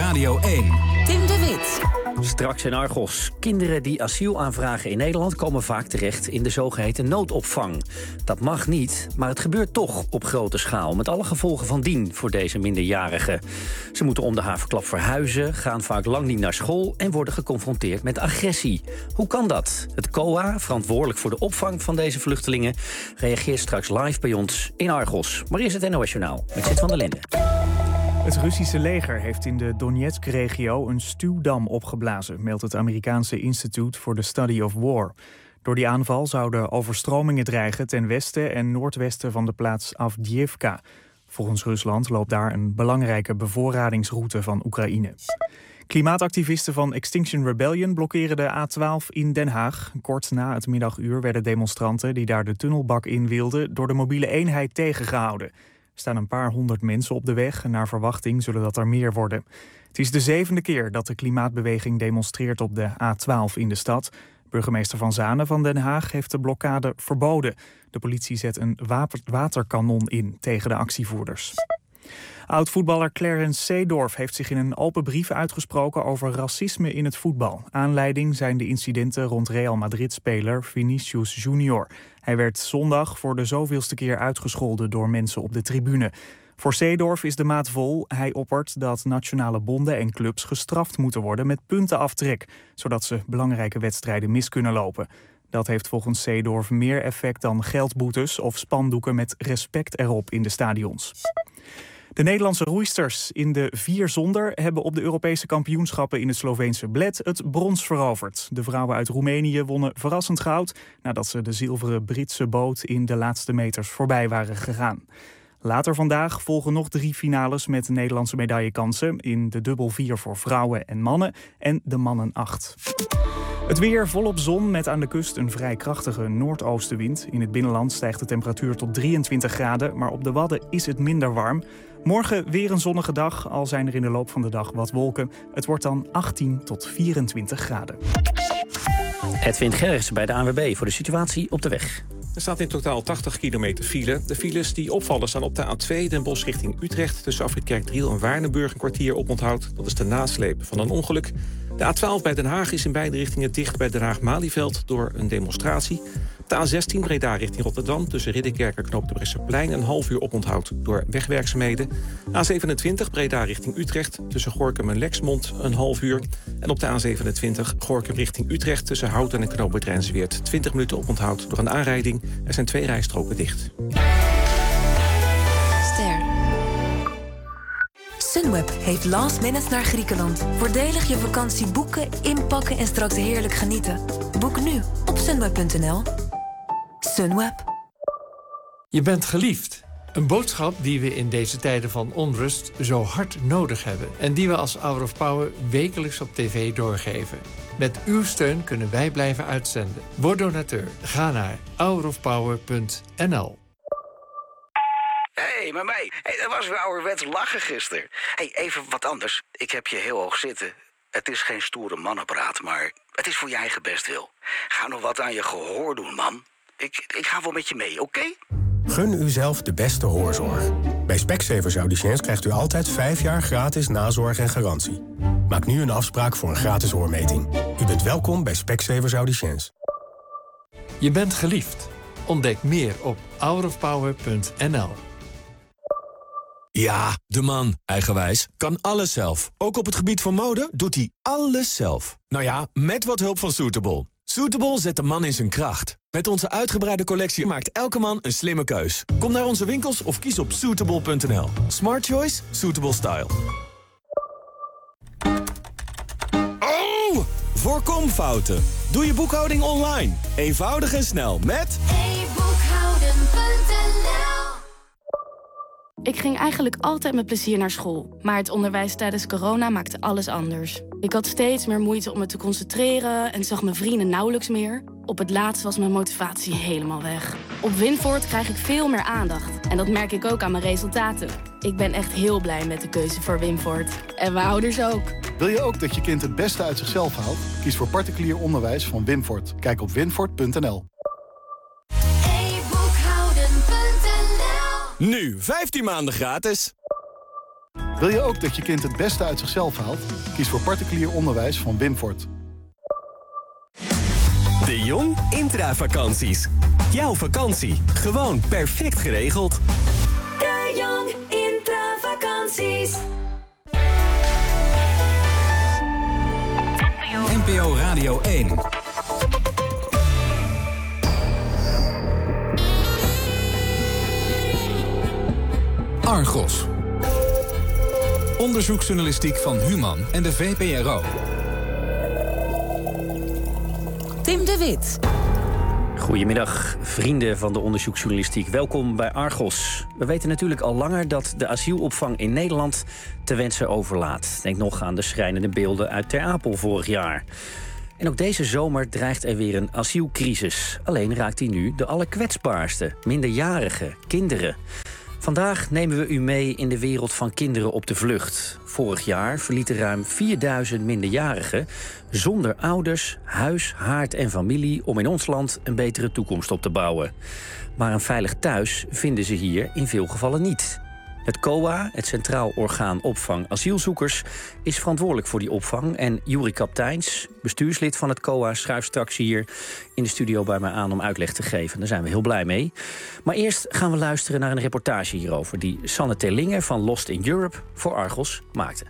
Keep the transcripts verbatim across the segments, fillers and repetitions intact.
Radio één. Tim de Wit. Straks in Argos. Kinderen die asiel aanvragen in Nederland komen vaak terecht in de zogeheten noodopvang. Dat mag niet, maar het gebeurt toch op grote schaal. Met alle gevolgen van dien voor deze minderjarigen. Ze moeten om de haverklap verhuizen, gaan vaak lang niet naar school en worden geconfronteerd met agressie. Hoe kan dat? Het C O A, verantwoordelijk voor de opvang van deze vluchtelingen, reageert straks live bij ons in Argos. Maar eerst het N O S-journaal met Zit van der Linden. Het Russische leger heeft in de Donetsk-regio een stuwdam opgeblazen, meldt het Amerikaanse Institute for the Study of War. Door die aanval zouden overstromingen dreigen ten westen en noordwesten van de plaats Avdiivka. Volgens Rusland loopt daar een belangrijke bevoorradingsroute van Oekraïne. Klimaatactivisten van Extinction Rebellion blokkeren de A twaalf in Den Haag. Kort na het middaguur werden demonstranten die daar de tunnelbak in wilden door de mobiele eenheid tegengehouden. Er staan een paar honderd mensen op de weg en naar verwachting zullen dat er meer worden. Het is de zevende keer dat de klimaatbeweging demonstreert op de A twaalf in de stad. Burgemeester Van Zanen van Den Haag heeft de blokkade verboden. De politie zet een waterkanon in tegen de actievoerders. Oud-voetballer Clarence Seedorf heeft zich in een open brief uitgesproken over racisme in het voetbal. Aanleiding zijn de incidenten rond Real Madrid-speler Vinicius Junior. Hij werd zondag voor de zoveelste keer uitgescholden door mensen op de tribune. Voor Seedorf is de maat vol. Hij oppert dat nationale bonden en clubs gestraft moeten worden met puntenaftrek, zodat ze belangrijke wedstrijden mis kunnen lopen. Dat heeft volgens Seedorf meer effect dan geldboetes of spandoeken met respect erop in de stadions. De Nederlandse roeisters in de vier zonder hebben op de Europese kampioenschappen in het Sloveense Bled het brons veroverd. De vrouwen uit Roemenië wonnen verrassend goud nadat ze de zilveren Britse boot in de laatste meters voorbij waren gegaan. Later vandaag volgen nog drie finales met Nederlandse medaillekansen in de dubbel vier voor vrouwen en mannen en de mannen acht. Het weer volop zon met aan de kust een vrij krachtige noordoostenwind. In het binnenland stijgt de temperatuur tot drieëntwintig graden, maar op de Wadden is het minder warm. Morgen weer een zonnige dag, al zijn er in de loop van de dag wat wolken. Het wordt dan achttien tot vierentwintig graden. Edwin Gerritsen bij de A N W B voor de situatie op de weg. Er staat in totaal tachtig kilometer file. De files die opvallen staan op de A twee Den Bosch richting Utrecht. Tussen Afritkerkdriel en Waardenburg een kwartier oponthoud. Dat is de nasleep van een ongeluk. De A twaalf bij Den Haag is in beide richtingen dicht bij Den Haag-Malieveld door een demonstratie. De A zestien Breda richting Rotterdam tussen Ridderkerk en Knoop de Bresseplein een half uur oponthoud door wegwerkzaamheden. A zevenentwintig Breda richting Utrecht tussen Gorinchem en Lexmond een half uur. En op de A zevenentwintig Gorinchem richting Utrecht tussen Houten en Knoop Rijnsweert twintig minuten oponthoud door een aanrijding. Er zijn twee rijstroken dicht. Ster. Sunweb heeft last minute naar Griekenland. Voordelig je vakantie boeken, inpakken en straks heerlijk genieten. Boek nu op sunweb punt n l. Sunweb. Je bent geliefd. Een boodschap die we in deze tijden van onrust zo hard nodig hebben. En die we als Hour of Power wekelijks op tv doorgeven. Met uw steun kunnen wij blijven uitzenden. Word donateur. Ga naar hour of power punt n l. Hé, hey, maar mij. Hey, dat was weer ouderwets lachen gisteren. Hey, even wat anders. Ik heb je heel hoog zitten. Het is geen stoere mannenpraat, maar het is voor je eigen bestwil. Ga nog wat aan je gehoor doen, man. Ik, ik ga wel met je mee, oké? Okay? Gun uzelf de beste hoorzorg. Bij Specsavers Audiciëns krijgt u altijd vijf jaar gratis nazorg en garantie. Maak nu een afspraak voor een gratis hoormeting. U bent welkom bij Specsavers Audiciëns. Je bent geliefd. Ontdek meer op hour of power punt n l. Ja, de man, eigenwijs, kan alles zelf. Ook op het gebied van mode doet hij alles zelf. Nou ja, met wat hulp van Suitable. Suitable zet de man in zijn kracht. Met onze uitgebreide collectie maakt elke man een slimme keus. Kom naar onze winkels of kies op suitable punt n l. Smart choice, suitable style. Oh! Voorkom fouten. Doe je boekhouding online. Eenvoudig en snel met e boekhouden punt n l. Ik ging eigenlijk altijd met plezier naar school. Maar het onderwijs tijdens corona maakte alles anders. Ik had steeds meer moeite om me te concentreren en zag mijn vrienden nauwelijks meer. Op het laatst was mijn motivatie helemaal weg. Op Winvoort krijg ik veel meer aandacht. En dat merk ik ook aan mijn resultaten. Ik ben echt heel blij met de keuze voor Winvoort. En mijn ouders ook. Wil je ook dat je kind het beste uit zichzelf haalt? Kies voor particulier onderwijs van Winvoort. Kijk op winvoort punt n l. e boekhouden punt n l. Nu vijftien maanden gratis. Wil je ook dat je kind het beste uit zichzelf haalt? Kies voor particulier onderwijs van Wimfort. De Jong intravakanties. Jouw vakantie, gewoon perfect geregeld. De Jong intravakanties. N P O Radio één. Argos. Onderzoeksjournalistiek van Human en de V P R O. Tim de Wit. Goedemiddag, vrienden van de onderzoeksjournalistiek. Welkom bij Argos. We weten natuurlijk al langer dat de asielopvang in Nederland te wensen overlaat. Denk nog aan de schrijnende beelden uit Ter Apel vorig jaar. En ook deze zomer dreigt er weer een asielcrisis. Alleen raakt die nu de allerkwetsbaarste, minderjarigen, kinderen. Vandaag nemen we u mee in de wereld van kinderen op de vlucht. Vorig jaar verlieten ruim vierduizend minderjarigen zonder ouders, huis, haard en familie om in ons land een betere toekomst op te bouwen. Maar een veilig thuis vinden ze hier in veel gevallen niet. Het C O A, het Centraal Orgaan Opvang Asielzoekers, is verantwoordelijk voor die opvang. En Juri Kapteins, bestuurslid van het C O A, schuift straks hier in de studio bij mij aan om uitleg te geven. Daar zijn we heel blij mee. Maar eerst gaan we luisteren naar een reportage hierover die Sanne Terlinge van Lost in Europe voor Argos maakte.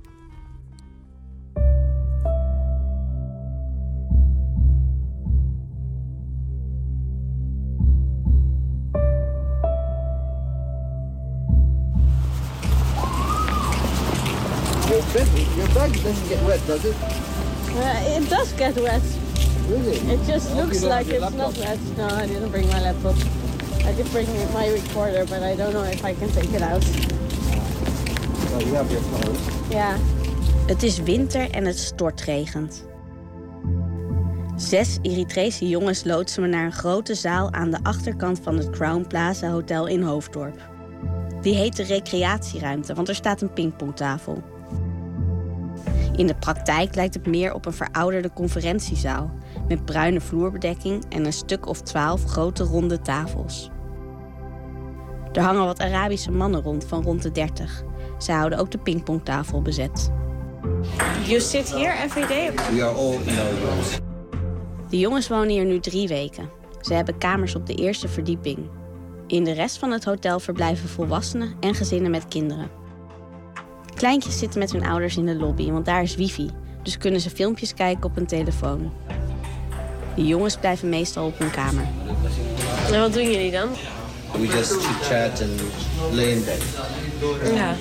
Your bag doesn't get wet, does it? Uh, it does get wet. Really? It just I looks hope you don't like have your it's not laptop. wet. No, I didn't bring my laptop. I did bring my recorder, but I don't know if I can take it out. Well, you have your phone. Ja. Het is winter en het stortregent. Zes Eritrese jongens loodsen me naar een grote zaal aan de achterkant van het Crown Plaza Hotel in Hoofddorp. Die heet de recreatieruimte, want er staat een pingpongtafel. In de praktijk lijkt het meer op een verouderde conferentiezaal met bruine vloerbedekking en een stuk of twaalf grote ronde tafels. Er hangen wat Arabische mannen rond van rond de dertig. Ze houden ook de pingpongtafel bezet. You sit here every day? We are all in our rooms. De jongens wonen hier nu drie weken. Ze hebben kamers op de eerste verdieping. In de rest van het hotel verblijven volwassenen en gezinnen met kinderen. Kleintjes zitten met hun ouders in de lobby, want daar is wifi. Dus kunnen ze filmpjes kijken op hun telefoon. De jongens blijven meestal op hun kamer. En wat doen jullie dan? We just chit-chat and lay in bed. Ja.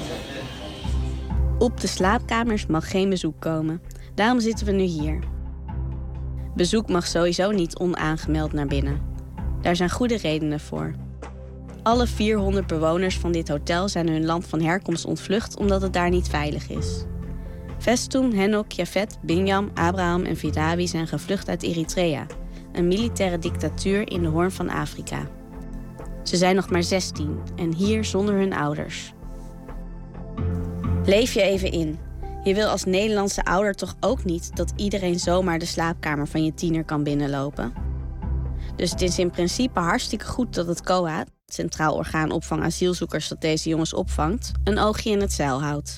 Op de slaapkamers mag geen bezoek komen. Daarom zitten we nu hier. Bezoek mag sowieso niet onaangemeld naar binnen. Daar zijn goede redenen voor. Alle vierhonderd bewoners van dit hotel zijn hun land van herkomst ontvlucht omdat het daar niet veilig is. Festum, Henok, Jafet, Binyam, Abraham en Vidawi zijn gevlucht uit Eritrea, een militaire dictatuur in de Hoorn van Afrika. Ze zijn nog maar zestien en hier zonder hun ouders. Leef je even in. Je wil als Nederlandse ouder toch ook niet dat iedereen zomaar de slaapkamer van je tiener kan binnenlopen? Dus het is in principe hartstikke goed dat het C O A, het Centraal Orgaan Opvang Asielzoekers dat deze jongens opvangt, een oogje in het zeil houdt.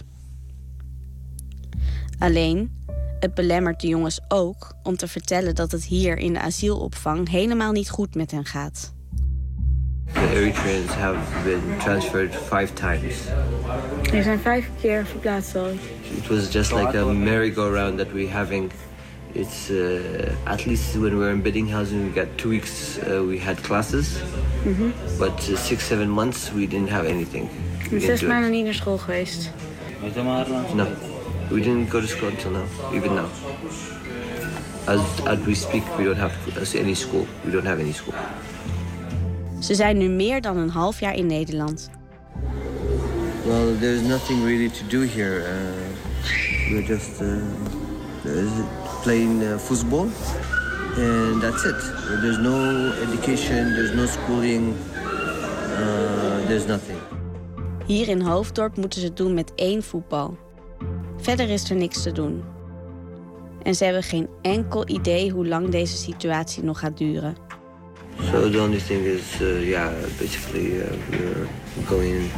Alleen, het belemmert de jongens ook om te vertellen dat het hier in de asielopvang helemaal niet goed met hen gaat. The Eritreans have been transferred five times. Er zijn vijf keer verplaatst al. It was just like a merry-go-round that we're having. It's uh, at least when we were in Biddinghouse, we got two weeks. Uh, we had classes, Mm-hmm. but uh, six, seven months we didn't have anything. We Zes didn't do maanden it. niet naar school geweest. No, we didn't go to school until now, even now. As as we speak, we don't have any school. We don't have any school. Ze zijn nu meer dan een half jaar in Nederland. Well, there's nothing really to do here. Uh, we're just uh, playing uh, football, and that's it. There's no education, there's no schooling, uh, there's nothing. Hier in Hoofddorp moeten ze het doen met één voetbal. Verder is er niks te doen. En ze hebben geen enkel idee hoe lang deze situatie nog gaat duren. So the only thing is, uh, yeah, basically uh, we're going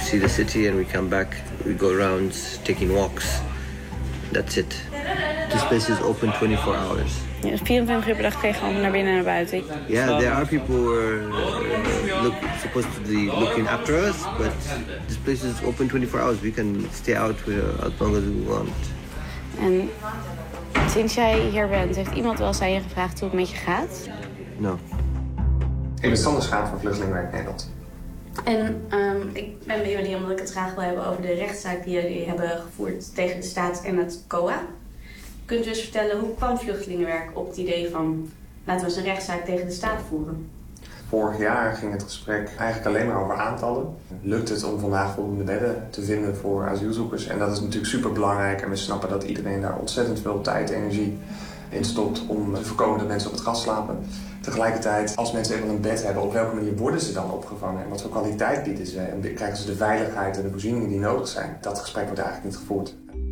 see the city and we come back. We go around taking walks. That's it. This place is open twenty-four hours. Ja, dus vierentwintig uur per dag kun je gewoon naar binnen en naar buiten. Yeah, there are people who are uh, look, supposed to be looking after us, but this place is open twenty-four hours. We can stay out uh, as long as we want. En sinds jij hier bent, heeft iemand wel eens aan je gevraagd hoe het met je gaat? No. Ik ben Sander Schaap van Vluchtelingenwerk Nederland. En um, ik ben bij jullie omdat ik het graag wil hebben over de rechtszaak die jullie hebben gevoerd tegen de staat en het C O A. Kunt u eens vertellen, hoe kwam Vluchtelingenwerk op het idee van laten we eens een rechtszaak tegen de staat voeren? Vorig jaar ging het gesprek eigenlijk alleen maar over aantallen. Lukt het om vandaag voldoende bedden te vinden voor asielzoekers? En dat is natuurlijk super belangrijk en we snappen dat iedereen daar ontzettend veel tijd en energie in stopt om te voorkomen dat mensen op het gras slapen. Tegelijkertijd, als mensen eenmaal een bed hebben, op welke manier worden ze dan opgevangen? En wat voor kwaliteit bieden ze? En krijgen ze de veiligheid en de voorzieningen die nodig zijn? Dat gesprek wordt eigenlijk niet gevoerd.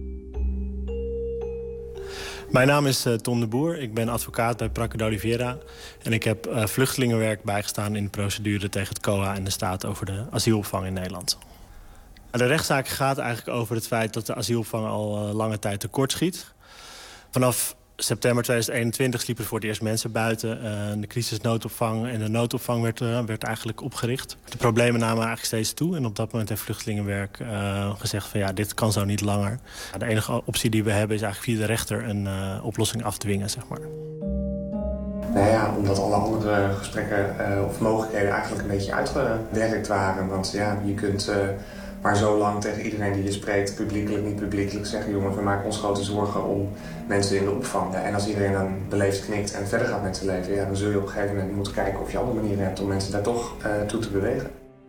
Mijn naam is uh, Tom de Boer. Ik ben advocaat bij Prakke de Oliveira. En ik heb uh, vluchtelingenwerk bijgestaan in de procedure tegen het C O A en de staat over de asielopvang in Nederland. De rechtszaak gaat eigenlijk over het feit dat de asielopvang al uh, lange tijd tekortschiet. Vanaf september tweeduizend eenentwintig sliepen er voor het eerst mensen buiten. Uh, de crisisnoodopvang en de noodopvang werd, uh, werd eigenlijk opgericht. De problemen namen eigenlijk steeds toe. En op dat moment heeft Vluchtelingenwerk uh, gezegd van ja, dit kan zo niet langer. De enige optie die we hebben is eigenlijk via de rechter een uh, oplossing afdwingen, zeg maar. Nou ja, omdat alle andere gesprekken uh, of mogelijkheden eigenlijk een beetje uitgewerkt waren. Want ja, je kunt uh, maar zo lang tegen iedereen die je spreekt, publiekelijk, niet publiekelijk, zeggen jongens, we maken ons grote zorgen om mensen in de opvang. Ja, en als iedereen dan beleefd knikt en verder gaat met zijn leven, ja, dan zul je op een gegeven moment moeten kijken of je andere manieren hebt om mensen daar toch uh, toe te bewegen.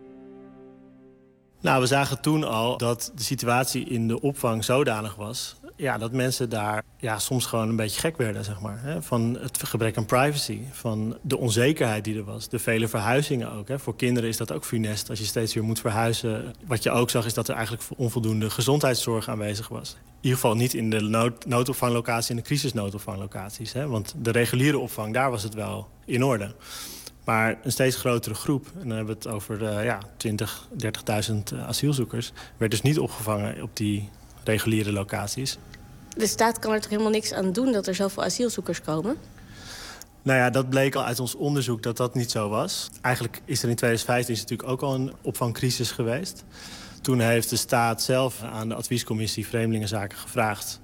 Nou, we zagen toen al dat de situatie in de opvang zodanig was, ja, dat mensen daar ja, soms gewoon een beetje gek werden, zeg maar. Hè? Van het gebrek aan privacy, van de onzekerheid die er was. De vele verhuizingen ook. Hè? Voor kinderen is dat ook funest als je steeds weer moet verhuizen. Wat je ook zag is dat er eigenlijk onvoldoende gezondheidszorg aanwezig was. In ieder geval niet in de nood, noodopvanglocatie en de crisisnoodopvanglocaties. Hè? Want de reguliere opvang, daar was het wel in orde. Maar een steeds grotere groep, en dan hebben we het over uh, ja, twintig, dertigduizend uh, asielzoekers, werd dus niet opgevangen op die reguliere locaties. De staat kan er toch helemaal niks aan doen dat er zoveel asielzoekers komen? Nou ja, dat bleek al uit ons onderzoek dat dat niet zo was. Eigenlijk is er in tweeduizend vijftien natuurlijk ook al een opvangcrisis geweest. Toen heeft de staat zelf aan de adviescommissie Vreemdelingenzaken gevraagd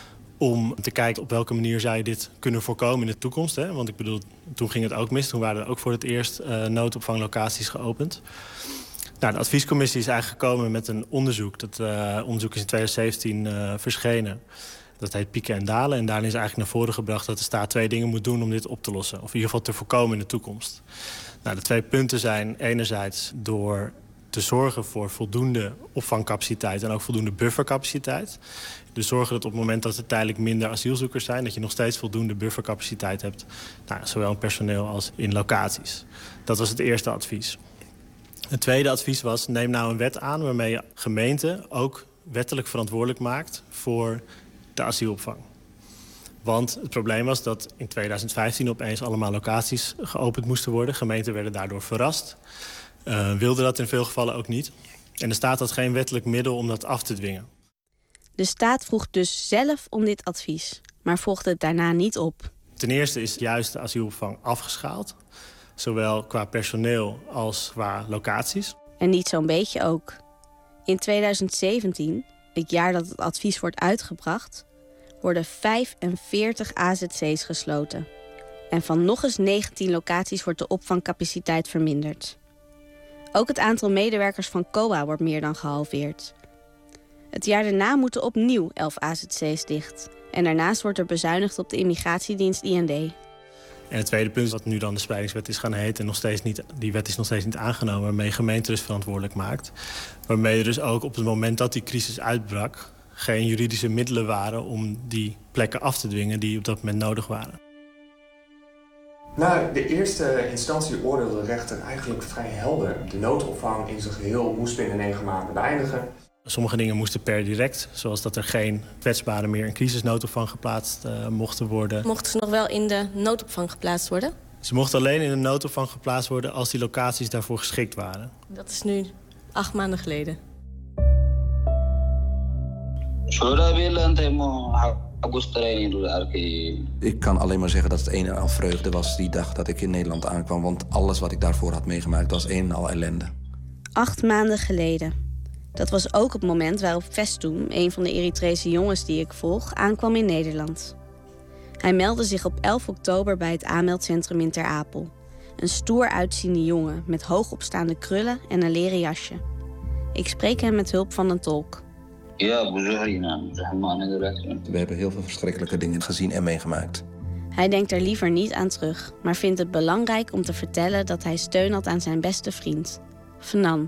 om te kijken op welke manier zou je dit kunnen voorkomen in de toekomst. Hè? Want ik bedoel, toen ging het ook mis. Toen waren er ook voor het eerst uh, noodopvanglocaties geopend. Nou, de adviescommissie is eigenlijk gekomen met een onderzoek. Dat uh, onderzoek is in tweeduizend zeventien uh, verschenen. Dat heet Pieken en Dalen. En daarin is eigenlijk naar voren gebracht dat de staat twee dingen moet doen om dit op te lossen. Of in ieder geval te voorkomen in de toekomst. Nou, de twee punten zijn enerzijds door te zorgen voor voldoende opvangcapaciteit en ook voldoende buffercapaciteit. Dus zorgen dat op het moment dat er tijdelijk minder asielzoekers zijn, dat je nog steeds voldoende buffercapaciteit hebt. Nou, zowel in personeel als in locaties. Dat was het eerste advies. Het tweede advies was, neem nou een wet aan waarmee je gemeenten ook wettelijk verantwoordelijk maakt voor de asielopvang. Want het probleem was dat in tweeduizend vijftien opeens allemaal locaties geopend moesten worden. Gemeenten werden daardoor verrast. Uh, wilden dat in veel gevallen ook niet. En de staat had geen wettelijk middel om dat af te dwingen. De staat vroeg dus zelf om dit advies, maar volgde het daarna niet op. Ten eerste is juist de asielopvang afgeschaald. Zowel qua personeel als qua locaties. En niet zo'n beetje ook. In tweeduizend zeventien, het jaar dat het advies wordt uitgebracht, worden vijfenveertig A Z C's gesloten. En van nog eens negentien locaties wordt de opvangcapaciteit verminderd. Ook het aantal medewerkers van C O A wordt meer dan gehalveerd. Het jaar daarna moeten opnieuw elf A Z C's dicht. En daarnaast wordt er bezuinigd op de immigratiedienst I N D. En het tweede punt, wat nu dan de spreidingswet is gaan heten, en nog steeds niet, die wet is nog steeds niet aangenomen, waarmee gemeenten dus verantwoordelijk maakt. Waarmee er dus ook op het moment dat die crisis uitbrak geen juridische middelen waren om die plekken af te dwingen die op dat moment nodig waren. Nou, de eerste instantie oordeelde de rechter eigenlijk vrij helder. De noodopvang in zijn geheel moest binnen negen maanden beëindigen. Sommige dingen moesten per direct, zoals dat er geen kwetsbaren meer in crisisnoodopvang geplaatst uh, mochten worden. Mochten ze nog wel in de noodopvang geplaatst worden? Ze mochten alleen in de noodopvang geplaatst worden als die locaties daarvoor geschikt waren. Dat is nu acht maanden geleden. Ik kan alleen maar zeggen dat het een en al vreugde was die dag dat ik in Nederland aankwam. Want alles wat ik daarvoor had meegemaakt was een en al ellende. Acht maanden geleden. Dat was ook het moment waarop Festoum, een van de Eritrese jongens die ik volg, aankwam in Nederland. Hij meldde zich op elf oktober bij het aanmeldcentrum in Ter Apel. Een stoer uitziende jongen met hoogopstaande krullen en een leren jasje. Ik spreek hem met hulp van een tolk. Ja, we hebben heel veel verschrikkelijke dingen gezien en meegemaakt. Hij denkt er liever niet aan terug, maar vindt het belangrijk om te vertellen dat hij steun had aan zijn beste vriend, Fnan.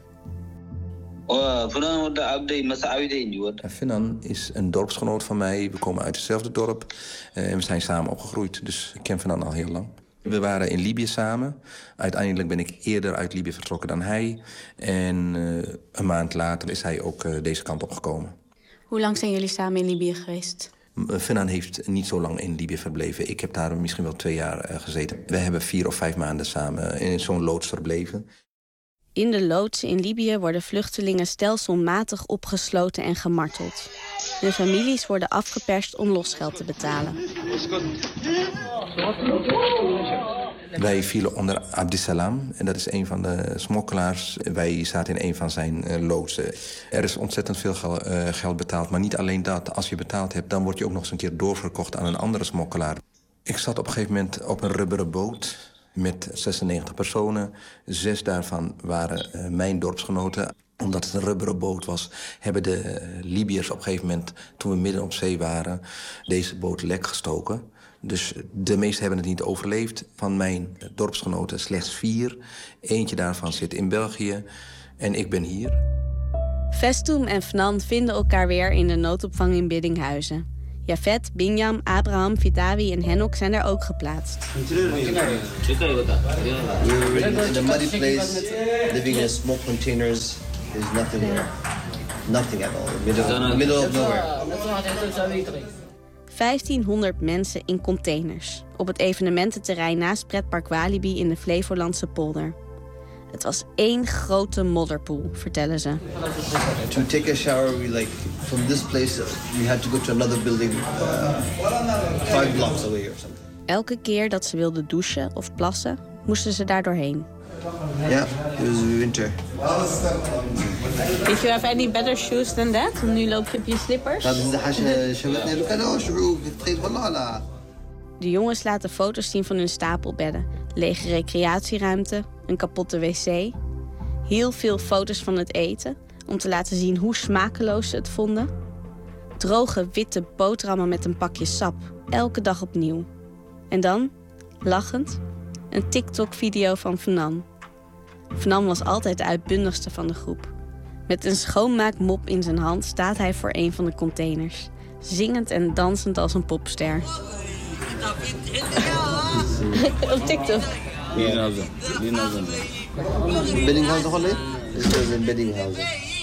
Fnan is een dorpsgenoot van mij. We komen uit hetzelfde dorp en we zijn samen opgegroeid. Dus ik ken Fnan al heel lang. We waren in Libië samen. Uiteindelijk ben ik eerder uit Libië vertrokken dan hij. En uh, een maand later is hij ook uh, deze kant opgekomen. Hoe lang zijn jullie samen in Libië geweest? Fnan heeft niet zo lang in Libië verbleven. Ik heb daar misschien wel twee jaar uh, gezeten. We hebben vier of vijf maanden samen in zo'n loods verbleven. In de loodsen in Libië worden vluchtelingen stelselmatig opgesloten en gemarteld. Hun families worden afgeperst om losgeld te betalen. Wij vielen onder Abdisalam en dat is een van de smokkelaars. Wij zaten in een van zijn uh, loodsen. Er is ontzettend veel gel- uh, geld betaald, maar niet alleen dat. Als je betaald hebt, dan word je ook nog eens een keer doorverkocht aan een andere smokkelaar. Ik zat op een gegeven moment op een rubberen boot met zesennegentig personen. Zes daarvan waren uh, mijn dorpsgenoten. Omdat het een rubberen boot was, hebben de uh, Libiërs op een gegeven moment, toen we midden op zee waren, deze boot lek gestoken. Dus de meesten hebben het niet overleefd. Van mijn dorpsgenoten slechts vier. Eentje daarvan zit in België en ik ben hier. Festoum en Fnan vinden elkaar weer in de noodopvang in Biddinghuizen. Jafet, Binyam, Abraham, Vitawi en Henok zijn er ook geplaatst. We were in a muddy place, living in smoke containers. There's nothing there. Nothing at all. Middle, middle of nowhere. vijftienhonderd mensen in containers. Op het evenemententerrein naast pretpark Walibi in de Flevolandse polder. Het was één grote modderpoel, vertellen ze. To take a shower, we like from this place we had to go to another building, uh, five blocks away or something. Elke keer dat ze wilden douchen of plassen, moesten ze daar doorheen. Ja, yeah, it was winter. Did you have any better shoes than that? Nu loop je op je slippers. De jongens laten foto's zien van hun stapelbedden, lege recreatieruimte, een kapotte wc. Heel veel foto's van het eten, om te laten zien hoe smakeloos ze het vonden. Droge witte boterhammen met een pakje sap, elke dag opnieuw. En dan, lachend, een TikTok-video van Fnan. Fnan was altijd de uitbundigste van de groep. Met een schoonmaakmop in zijn hand staat hij voor een van de containers. Zingend en dansend als een popster. Op TikTok. Biddinghuizen Holly? This was in Biddinghuizen.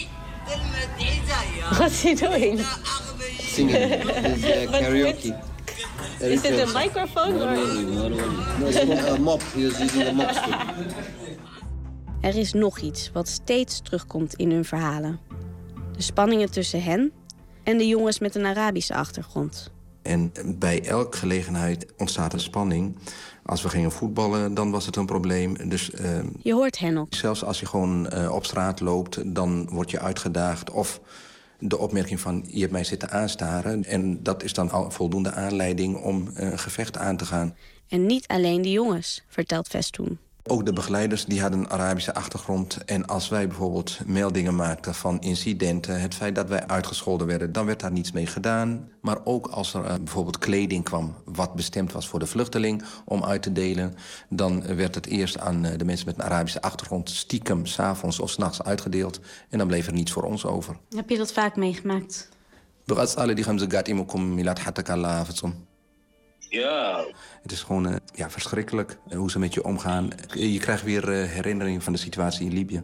What's he doing? Singing. It's uh, karaoke. Is it a microphone? Or... No, it's a mop. He was using a mop stick. Er is nog iets wat steeds terugkomt in hun verhalen. De spanningen tussen hen en de jongens met een Arabische achtergrond. En bij elke gelegenheid ontstaat een spanning. Als we gingen voetballen, dan was het een probleem. Dus, uh, je hoort hen ook. Zelfs als je gewoon uh, op straat loopt, dan word je uitgedaagd. Of de opmerking van, je hebt mij zitten aanstaren. En dat is dan al voldoende aanleiding om uh, een gevecht aan te gaan. En niet alleen de jongens, vertelt Festoum. Ook de begeleiders die hadden een Arabische achtergrond. En als wij bijvoorbeeld meldingen maakten van incidenten, het feit dat wij uitgescholden werden, dan werd daar niets mee gedaan. Maar ook als er uh, bijvoorbeeld kleding kwam wat bestemd was voor de vluchteling om uit te delen, dan werd het eerst aan uh, de mensen met een Arabische achtergrond stiekem 's avonds of 's nachts uitgedeeld. En dan bleef er niets voor ons over. Heb je dat vaak meegemaakt? Ja. Het is gewoon uh, ja, verschrikkelijk uh, hoe ze met je omgaan. Je krijgt weer uh, herinnering van de situatie in Libië.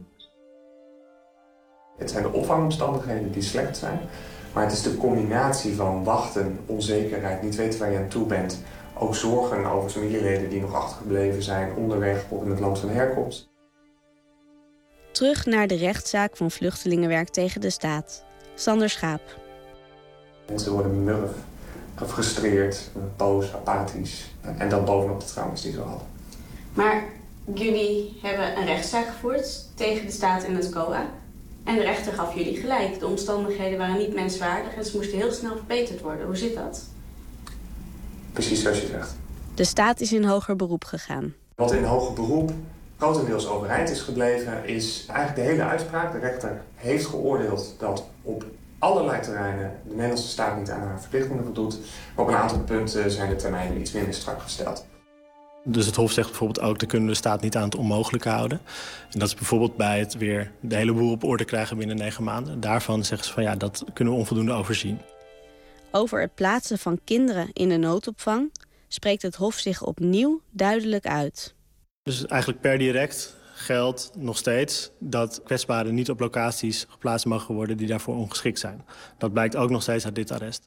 Het zijn de opvangomstandigheden die slecht zijn. Maar het is de combinatie van wachten, onzekerheid, niet weten waar je aan toe bent. Ook zorgen over familieleden die nog achtergebleven zijn onderweg of in het land van herkomst. Terug naar de rechtszaak van vluchtelingenwerk tegen de staat. Sander Schaap. Mensen worden murf, gefrustreerd, boos, apathisch. En dat bovenop de trauma's die ze hadden. Maar jullie hebben een rechtszaak gevoerd tegen de staat en het C O A. En de rechter gaf jullie gelijk. De omstandigheden waren niet menswaardig en ze moesten heel snel verbeterd worden. Hoe zit dat? Precies zoals je zegt. De staat is in hoger beroep gegaan. Wat in hoger beroep grotendeels overeind is gebleven, is eigenlijk de hele uitspraak. De rechter heeft geoordeeld dat op allerlei terreinen de Nederlandse staat niet aan haar verplichtingen voldoet. Maar op een aantal punten zijn de termijnen iets minder strak gesteld. Dus het Hof zegt bijvoorbeeld ook, dat kunnen we de staat niet aan het onmogelijke houden. En dat is bijvoorbeeld bij het weer de hele boel op orde krijgen binnen negen maanden. Daarvan zeggen ze van ja, dat kunnen we onvoldoende overzien. Over het plaatsen van kinderen in de noodopvang spreekt het Hof zich opnieuw duidelijk uit. Dus eigenlijk per direct geldt nog steeds dat kwetsbaren niet op locaties geplaatst mogen worden die daarvoor ongeschikt zijn. Dat blijkt ook nog steeds uit dit arrest.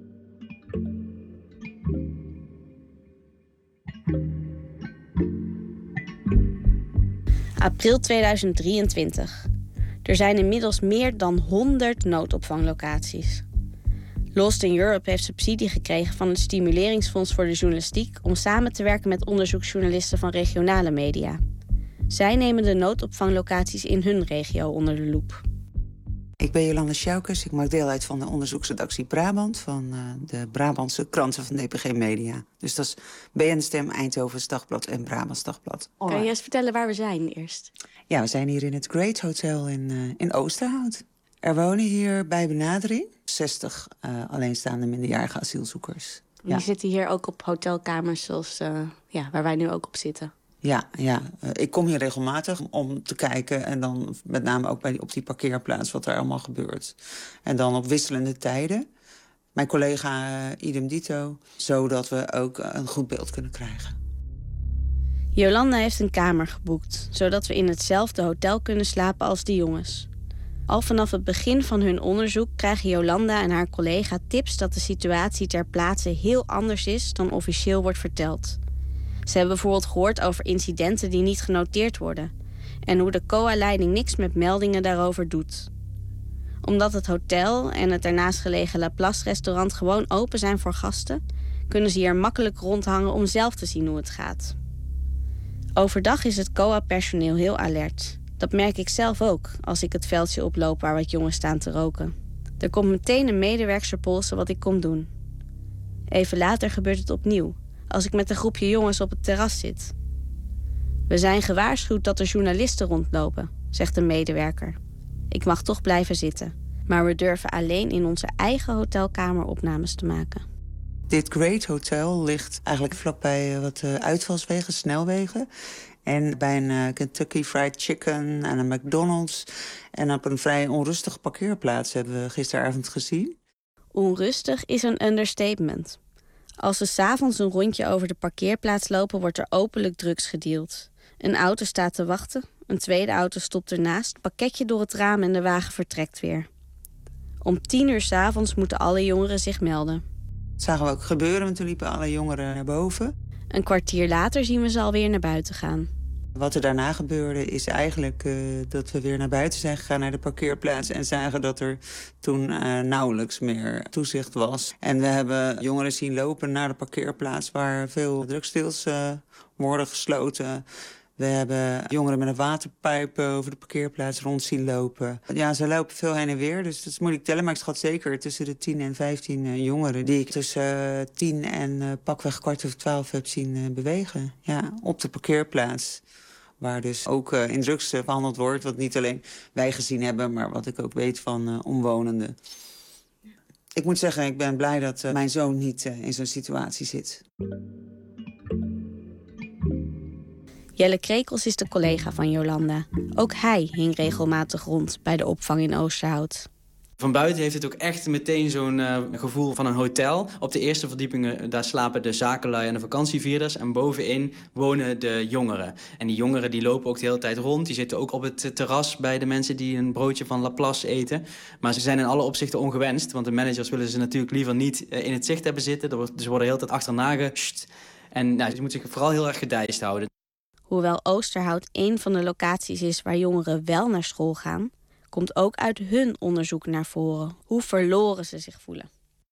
April tweeduizend drieëntwintig. Er zijn inmiddels meer dan honderd noodopvanglocaties. Lost in Europe heeft subsidie gekregen van het Stimuleringsfonds voor de Journalistiek om samen te werken met onderzoeksjournalisten van regionale media. Zij nemen de noodopvanglocaties in hun regio onder de loep. Ik ben Jolanda Sjoukes. Ik maak deel uit van de onderzoeksredactie Brabant van uh, de Brabantse kranten van D P G Media. Dus dat is B N Stem, Eindhovens Dagblad en Brabants Dagblad. Kan je eens vertellen waar we zijn eerst? Ja, we zijn hier in het Great Hotel in, uh, in Oosterhout. Er wonen hier bij benadering zestig uh, alleenstaande minderjarige asielzoekers. Die ja. zitten hier ook op hotelkamers zoals uh, ja, waar wij nu ook op zitten. Ja, ja. Uh, ik kom hier regelmatig om te kijken en dan met name ook bij die, op die parkeerplaats wat er allemaal gebeurt. En dan op wisselende tijden. Mijn collega uh, idem dito, zodat we ook uh, een goed beeld kunnen krijgen. Jolanda heeft een kamer geboekt, zodat we in hetzelfde hotel kunnen slapen als de jongens. Al vanaf het begin van hun onderzoek krijgen Jolanda en haar collega tips dat de situatie ter plaatse heel anders is dan officieel wordt verteld. Ze hebben bijvoorbeeld gehoord over incidenten die niet genoteerd worden en hoe de C O A-leiding niks met meldingen daarover doet. Omdat het hotel en het ernaast gelegen Laplace-restaurant gewoon open zijn voor gasten, kunnen ze hier makkelijk rondhangen om zelf te zien hoe het gaat. Overdag is het C O A-personeel heel alert. Dat merk ik zelf ook als ik het veldje oploop waar wat jongens staan te roken. Er komt meteen een medewerkster polsen wat ik kom doen. Even later gebeurt het opnieuw, als ik met een groepje jongens op het terras zit. We zijn gewaarschuwd dat er journalisten rondlopen, zegt een medewerker. Ik mag toch blijven zitten, maar we durven alleen in onze eigen hotelkamer opnames te maken. Dit Great Hotel ligt eigenlijk vlakbij wat uitvalswegen, snelwegen. En bij een uh, Kentucky Fried Chicken en een McDonald's. En op een vrij onrustige parkeerplaats hebben we gisteravond gezien. Onrustig is een understatement. Als we 's avonds een rondje over de parkeerplaats lopen, wordt er openlijk drugs gedeeld. Een auto staat te wachten, een tweede auto stopt ernaast, pakketje door het raam en de wagen vertrekt weer. Om tien uur 's avonds moeten alle jongeren zich melden. Dat zagen we ook gebeuren, want toen liepen alle jongeren naar boven. Een kwartier later zien we ze alweer naar buiten gaan. Wat er daarna gebeurde is eigenlijk uh, dat we weer naar buiten zijn gegaan naar de parkeerplaats en zagen dat er toen uh, nauwelijks meer toezicht was. En we hebben jongeren zien lopen naar de parkeerplaats waar veel drugsdeals uh, worden gesloten. We hebben jongeren met een waterpijp over de parkeerplaats rond zien lopen. Ja, ze lopen veel heen en weer, dus dat is moeilijk tellen. Maar ik schat zeker tussen de tien en vijftien uh, jongeren die ik tussen uh, tien en uh, pakweg kwart over twaalf heb zien uh, bewegen. Ja, op de parkeerplaats. Waar dus ook uh, in drugs uh, verhandeld wordt. Wat niet alleen wij gezien hebben, maar wat ik ook weet van uh, omwonenden. Ik moet zeggen, ik ben blij dat uh, mijn zoon niet uh, in zo'n situatie zit. Jelle Krekels is de collega van Jolanda. Ook hij hing regelmatig rond bij de opvang in Oosterhout. Van buiten heeft het ook echt meteen zo'n uh, gevoel van een hotel. Op de eerste verdiepingen daar slapen de zakenlui en de vakantievierders. En bovenin wonen de jongeren. En die jongeren die lopen ook de hele tijd rond. Die zitten ook op het terras bij de mensen die een broodje van Laplace eten. Maar ze zijn in alle opzichten ongewenst. Want de managers willen ze natuurlijk liever niet uh, in het zicht hebben zitten. Ze worden de hele tijd achterna gesht. En nou, ze moeten zich vooral heel erg gedijst houden. Hoewel Oosterhout één van de locaties is waar jongeren wel naar school gaan, komt ook uit hun onderzoek naar voren hoe verloren ze zich voelen.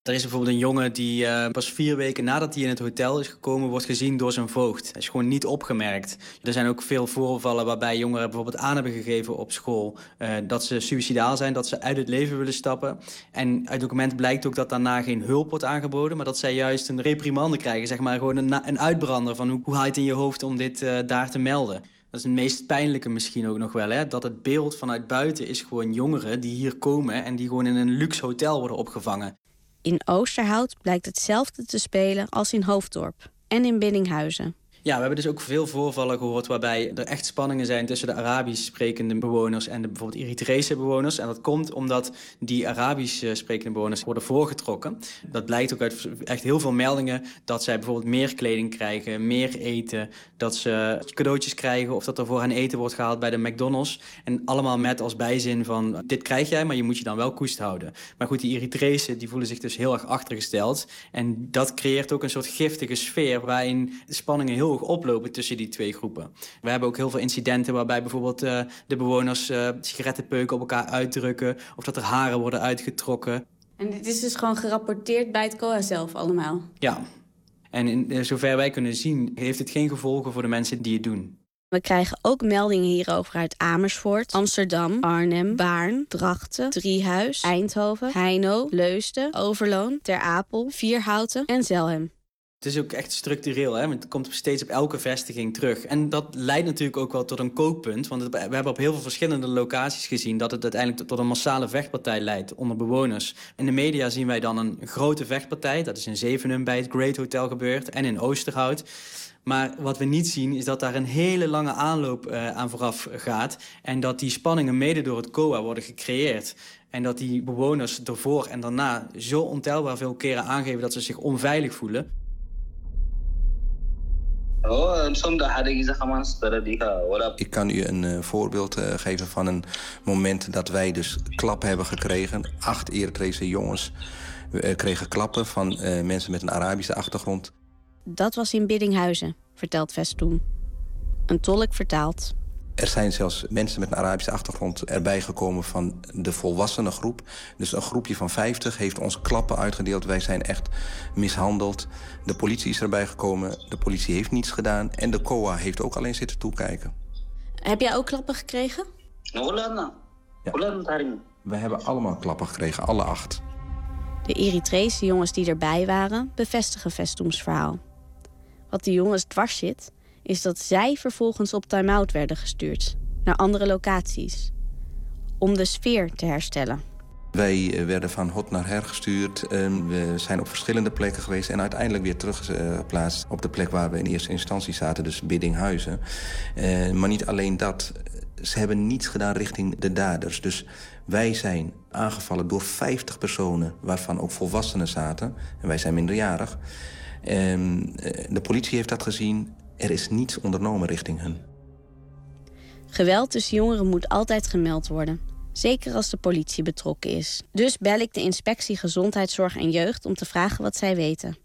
Er is bijvoorbeeld een jongen die uh, pas vier weken nadat hij in het hotel is gekomen wordt gezien door zijn voogd. Hij is gewoon niet opgemerkt. Er zijn ook veel voorvallen waarbij jongeren bijvoorbeeld aan hebben gegeven op school uh, dat ze suïcidaal zijn, dat ze uit het leven willen stappen. En uit het document blijkt ook dat daarna geen hulp wordt aangeboden, maar dat zij juist een reprimande krijgen, zeg maar gewoon een, een uitbrander van hoe, hoe haal je het in je hoofd om dit uh, daar te melden. Dat is het meest pijnlijke misschien ook nog wel, hè? Dat het beeld vanuit buiten is gewoon jongeren die hier komen en die gewoon in een luxe hotel worden opgevangen. In Oosterhout blijkt hetzelfde te spelen als in Hoofddorp en in Biddinghuizen. Ja, we hebben dus ook veel voorvallen gehoord waarbij er echt spanningen zijn tussen de Arabisch sprekende bewoners en de bijvoorbeeld Eritrese bewoners. En dat komt omdat die Arabisch sprekende bewoners worden voorgetrokken. Dat blijkt ook uit echt heel veel meldingen dat zij bijvoorbeeld meer kleding krijgen, meer eten, dat ze cadeautjes krijgen of dat er voor hen eten wordt gehaald bij de McDonald's. En allemaal met als bijzin van dit krijg jij, maar je moet je dan wel koest houden. Maar goed, die Eritrese die voelen zich dus heel erg achtergesteld. En dat creëert ook een soort giftige sfeer waarin de spanningen heel oplopen tussen die twee groepen. We hebben ook heel veel incidenten waarbij bijvoorbeeld uh, de bewoners uh, sigarettenpeuken op elkaar uitdrukken of dat er haren worden uitgetrokken. En dit is dus gewoon gerapporteerd bij het C O A zelf allemaal? Ja. En in, uh, zover wij kunnen zien heeft het geen gevolgen voor de mensen die het doen. We krijgen ook meldingen hierover uit Amersfoort, Amsterdam, Arnhem, Baarn, Drachten, Driehuis, Eindhoven, Heino, Leusden, Overloon, Ter Apel, Vierhouten en Zelhem. Het is ook echt structureel, hè? Want het komt steeds op elke vestiging terug. En dat leidt natuurlijk ook wel tot een kookpunt. Want het, we hebben op heel veel verschillende locaties gezien dat het uiteindelijk tot een massale vechtpartij leidt onder bewoners. In de media zien wij dan een grote vechtpartij. Dat is in Zevenum bij het Great Hotel gebeurd en in Oosterhout. Maar wat we niet zien is dat daar een hele lange aanloop uh, aan vooraf gaat. En dat die spanningen mede door het C O A worden gecreëerd. En dat die bewoners ervoor en daarna zo ontelbaar veel keren aangeven dat ze zich onveilig voelen. Ik kan u een uh, voorbeeld uh, geven van een moment dat wij dus klappen hebben gekregen. Acht Eritrese jongens uh, kregen klappen van uh, mensen met een Arabische achtergrond. Dat was in Biddinghuizen, vertelt Festoen. Een tolk vertaalt. Er zijn zelfs mensen met een Arabische achtergrond erbij gekomen van de volwassenen groep. Dus een groepje van vijftig heeft ons klappen uitgedeeld. Wij zijn echt mishandeld. De politie is erbij gekomen. De politie heeft niets gedaan. En de C O A heeft ook alleen zitten toekijken. Heb jij ook klappen gekregen? Ja. We hebben allemaal klappen gekregen, alle acht. De Eritrese jongens die erbij waren bevestigen Festoens verhaal. Wat de jongens dwars zit, is dat zij vervolgens op time-out werden gestuurd naar andere locaties om de sfeer te herstellen. Wij werden van hot naar her gestuurd. We zijn op verschillende plekken geweest en uiteindelijk weer teruggeplaatst op de plek waar we in eerste instantie zaten, dus Biddinghuizen. Maar niet alleen dat, ze hebben niets gedaan richting de daders. Dus wij zijn aangevallen door vijftig personen, waarvan ook volwassenen zaten. En wij zijn minderjarig. De politie heeft dat gezien. Er is niets ondernomen richting hen. Geweld tussen jongeren moet altijd gemeld worden. Zeker als de politie betrokken is. Dus bel ik de inspectie Gezondheidszorg en Jeugd om te vragen wat zij weten.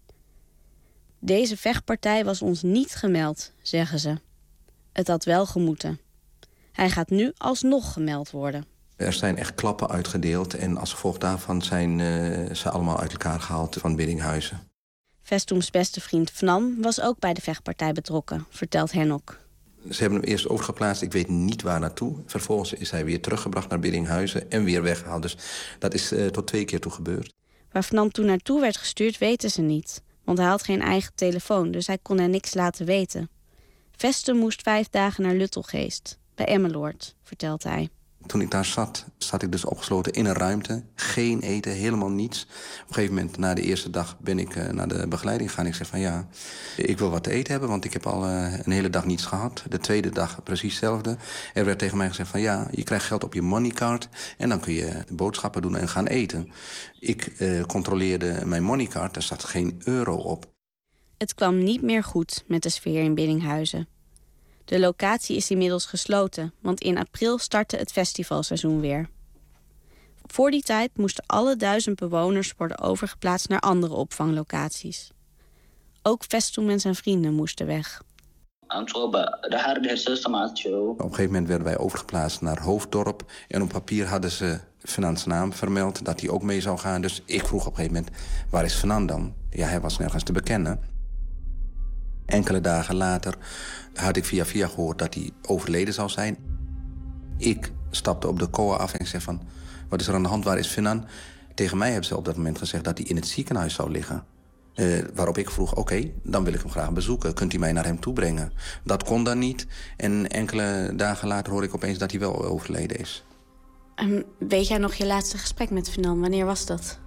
Deze vechtpartij was ons niet gemeld, zeggen ze. Het had wel gemoeten. Hij gaat nu alsnog gemeld worden. Er zijn echt klappen uitgedeeld en als gevolg daarvan zijn uh, ze allemaal uit elkaar gehaald van Biddinghuizen. Festoens beste vriend Fnan was ook bij de vechtpartij betrokken, vertelt Henok. Ze hebben hem eerst overgeplaatst, ik weet niet waar naartoe. Vervolgens is hij weer teruggebracht naar Biddinghuizen en weer weggehaald. Dus dat is uh, tot twee keer toe gebeurd. Waar Fnan toen naartoe werd gestuurd weten ze niet. Want hij had geen eigen telefoon, dus hij kon er niks laten weten. Festen moest vijf dagen naar Luttelgeest, bij Emmeloord, vertelt hij. Toen ik daar zat, zat ik dus opgesloten in een ruimte. Geen eten, helemaal niets. Op een gegeven moment, na de eerste dag, ben ik uh, naar de begeleiding gegaan. Ik zeg van ja, ik wil wat te eten hebben, want ik heb al uh, een hele dag niets gehad. De tweede dag precies hetzelfde. Er werd tegen mij gezegd van ja, je krijgt geld op je moneycard en dan kun je boodschappen doen en gaan eten. Ik uh, controleerde mijn moneycard, daar zat geen euro op. Het kwam niet meer goed met de sfeer in Biddinghuizen. De locatie is inmiddels gesloten, want in april startte het festivalseizoen weer. Voor die tijd moesten alle duizend bewoners worden overgeplaatst naar andere opvanglocaties. Ook Festoen en zijn vrienden moesten weg. Op een gegeven moment werden wij overgeplaatst naar Hoofddorp. En op papier hadden ze Fernand's naam vermeld, dat hij ook mee zou gaan. Dus ik vroeg op een gegeven moment, waar is Fernand dan? Ja, hij was nergens te bekennen. Enkele dagen later had ik via via gehoord dat hij overleden zou zijn. Ik stapte op de C O A af en zei van, wat is er aan de hand, waar is Fernand? Tegen mij hebben ze op dat moment gezegd dat hij in het ziekenhuis zou liggen. Uh, waarop ik vroeg, oké, okay, dan wil ik hem graag bezoeken. Kunt u mij naar hem toe brengen? Dat kon dan niet. En enkele dagen later hoor ik opeens dat hij wel overleden is. Um, weet jij nog je laatste gesprek met Fernand? Wanneer was dat?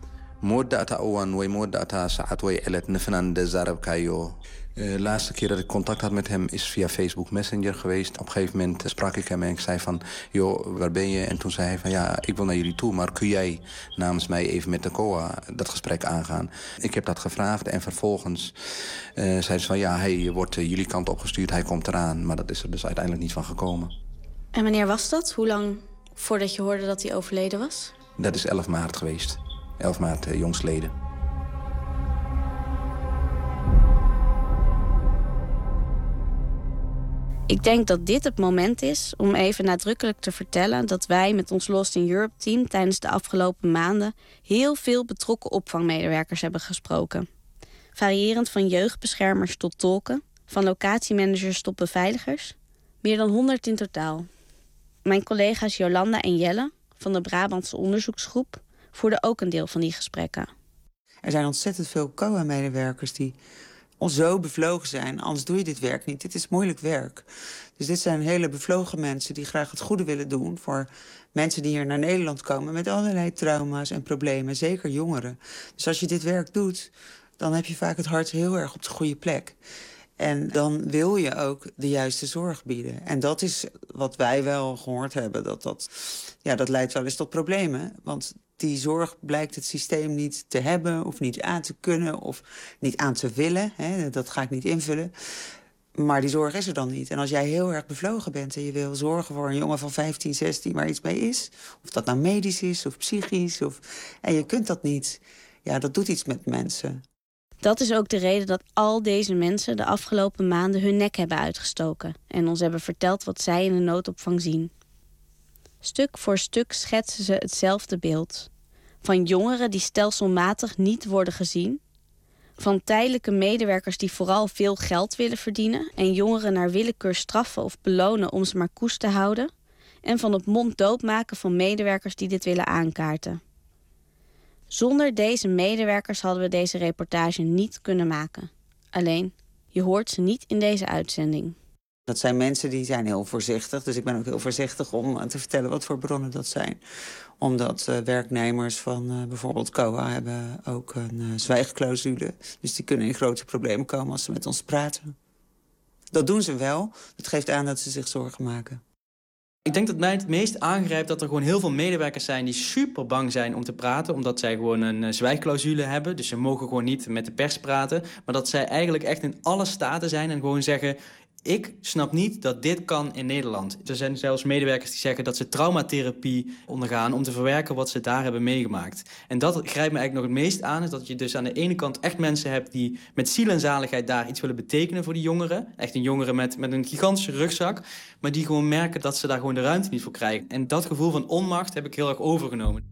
De laatste keer dat ik contact had met hem is via Facebook Messenger geweest. Op een gegeven moment sprak ik hem en ik zei van, joh, waar ben je? En toen zei hij van, ja, ik wil naar jullie toe, maar kun jij namens mij even met de C O A dat gesprek aangaan? Ik heb dat gevraagd en vervolgens uh, zei ze van, ja, hij wordt uh, jullie kant opgestuurd, hij komt eraan. Maar dat is er dus uiteindelijk niet van gekomen. En wanneer was dat? Hoe lang voordat je hoorde dat hij overleden was? Dat is elf maart geweest. elf maart uh, jongstleden. Ik denk dat dit het moment is om even nadrukkelijk te vertellen dat wij met ons Lost in Europe team tijdens de afgelopen maanden heel veel betrokken opvangmedewerkers hebben gesproken. Variërend van jeugdbeschermers tot tolken, van locatiemanagers tot beveiligers. Meer dan honderd in totaal. Mijn collega's Jolanda en Jelle van de Brabantse onderzoeksgroep voerden ook een deel van die gesprekken. Er zijn ontzettend veel C O A-medewerkers die al zo bevlogen zijn. Anders doe je dit werk niet. Dit is moeilijk werk. Dus dit zijn hele bevlogen mensen die graag het goede willen doen voor mensen die hier naar Nederland komen met allerlei trauma's en problemen, zeker jongeren. Dus als je dit werk doet, dan heb je vaak het hart heel erg op de goede plek. En dan wil je ook de juiste zorg bieden. En dat is wat wij wel gehoord hebben. Dat, dat, ja, dat leidt wel eens tot problemen. Want die zorg blijkt het systeem niet te hebben of niet aan te kunnen of niet aan te willen. Hè, dat ga ik niet invullen. Maar die zorg is er dan niet. En als jij heel erg bevlogen bent en je wil zorgen voor een jongen van vijftien, zestien waar iets mee is, of dat nou medisch is of psychisch, of, en je kunt dat niet, ja, dat doet iets met mensen. Dat is ook de reden dat al deze mensen de afgelopen maanden hun nek hebben uitgestoken en ons hebben verteld wat zij in de noodopvang zien. Stuk voor stuk schetsen ze hetzelfde beeld. Van jongeren die stelselmatig niet worden gezien. Van tijdelijke medewerkers die vooral veel geld willen verdienen en jongeren naar willekeur straffen of belonen om ze maar koest te houden. En van het monddood maken van medewerkers die dit willen aankaarten. Zonder deze medewerkers hadden we deze reportage niet kunnen maken. Alleen, je hoort ze niet in deze uitzending. Dat zijn mensen die zijn heel voorzichtig. Dus ik ben ook heel voorzichtig om te vertellen wat voor bronnen dat zijn. Omdat uh, werknemers van uh, bijvoorbeeld C O A hebben ook een uh, zwijgclausule. Dus die kunnen in grote problemen komen als ze met ons praten. Dat doen ze wel. Dat geeft aan dat ze zich zorgen maken. Ik denk dat mij het meest aangrijpt dat er gewoon heel veel medewerkers zijn die super bang zijn om te praten, omdat zij gewoon een uh, zwijgclausule hebben. Dus ze mogen gewoon niet met de pers praten. Maar dat zij eigenlijk echt in alle staten zijn en gewoon zeggen, ik snap niet dat dit kan in Nederland. Er zijn zelfs medewerkers die zeggen dat ze traumatherapie ondergaan om te verwerken wat ze daar hebben meegemaakt. En dat grijpt me eigenlijk nog het meest aan, is dat je dus aan de ene kant echt mensen hebt die met ziel en zaligheid daar iets willen betekenen voor die jongeren. Echt een jongere met, met een gigantische rugzak, maar die gewoon merken dat ze daar gewoon de ruimte niet voor krijgen. En dat gevoel van onmacht heb ik heel erg overgenomen.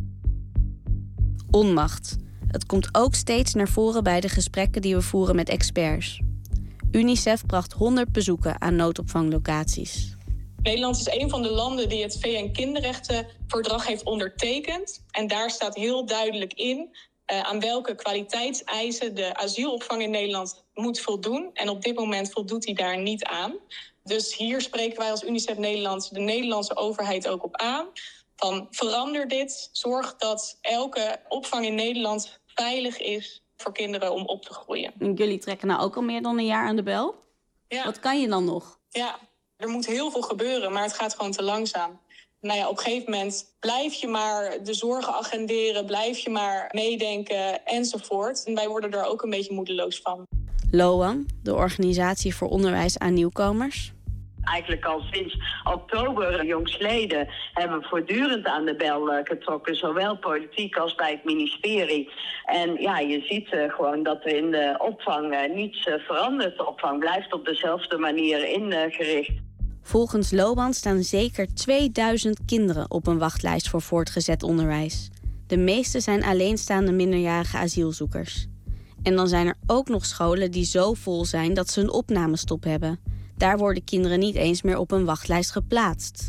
Onmacht. Het komt ook steeds naar voren bij de gesprekken die we voeren met experts. UNICEF bracht honderd bezoeken aan noodopvanglocaties. Nederland is een van de landen die het V N-kinderrechtenverdrag heeft ondertekend. En daar staat heel duidelijk in uh, aan welke kwaliteitseisen de asielopvang in Nederland moet voldoen. En op dit moment voldoet hij daar niet aan. Dus hier spreken wij als UNICEF Nederland de Nederlandse overheid ook op aan. Van verander dit, zorg dat elke opvang in Nederland veilig is voor kinderen om op te groeien. Jullie trekken nou ook al meer dan een jaar aan de bel. Ja. Wat kan je dan nog? Ja, er moet heel veel gebeuren, maar het gaat gewoon te langzaam. Nou ja, op een gegeven moment blijf je maar de zorgen agenderen, blijf je maar meedenken enzovoort. En wij worden er ook een beetje moedeloos van. LOAN, de organisatie voor onderwijs aan nieuwkomers. Eigenlijk al sinds oktober jongsleden hebben we voortdurend aan de bel uh, getrokken, zowel politiek als bij het ministerie. En ja, je ziet uh, gewoon dat er in de opvang uh, niets uh, verandert. De opvang blijft op dezelfde manier ingericht. Volgens Loban staan zeker tweeduizend kinderen op een wachtlijst voor voortgezet onderwijs. De meeste zijn alleenstaande minderjarige asielzoekers. En dan zijn er ook nog scholen die zo vol zijn dat ze een opnamestop hebben. Daar worden kinderen niet eens meer op een wachtlijst geplaatst.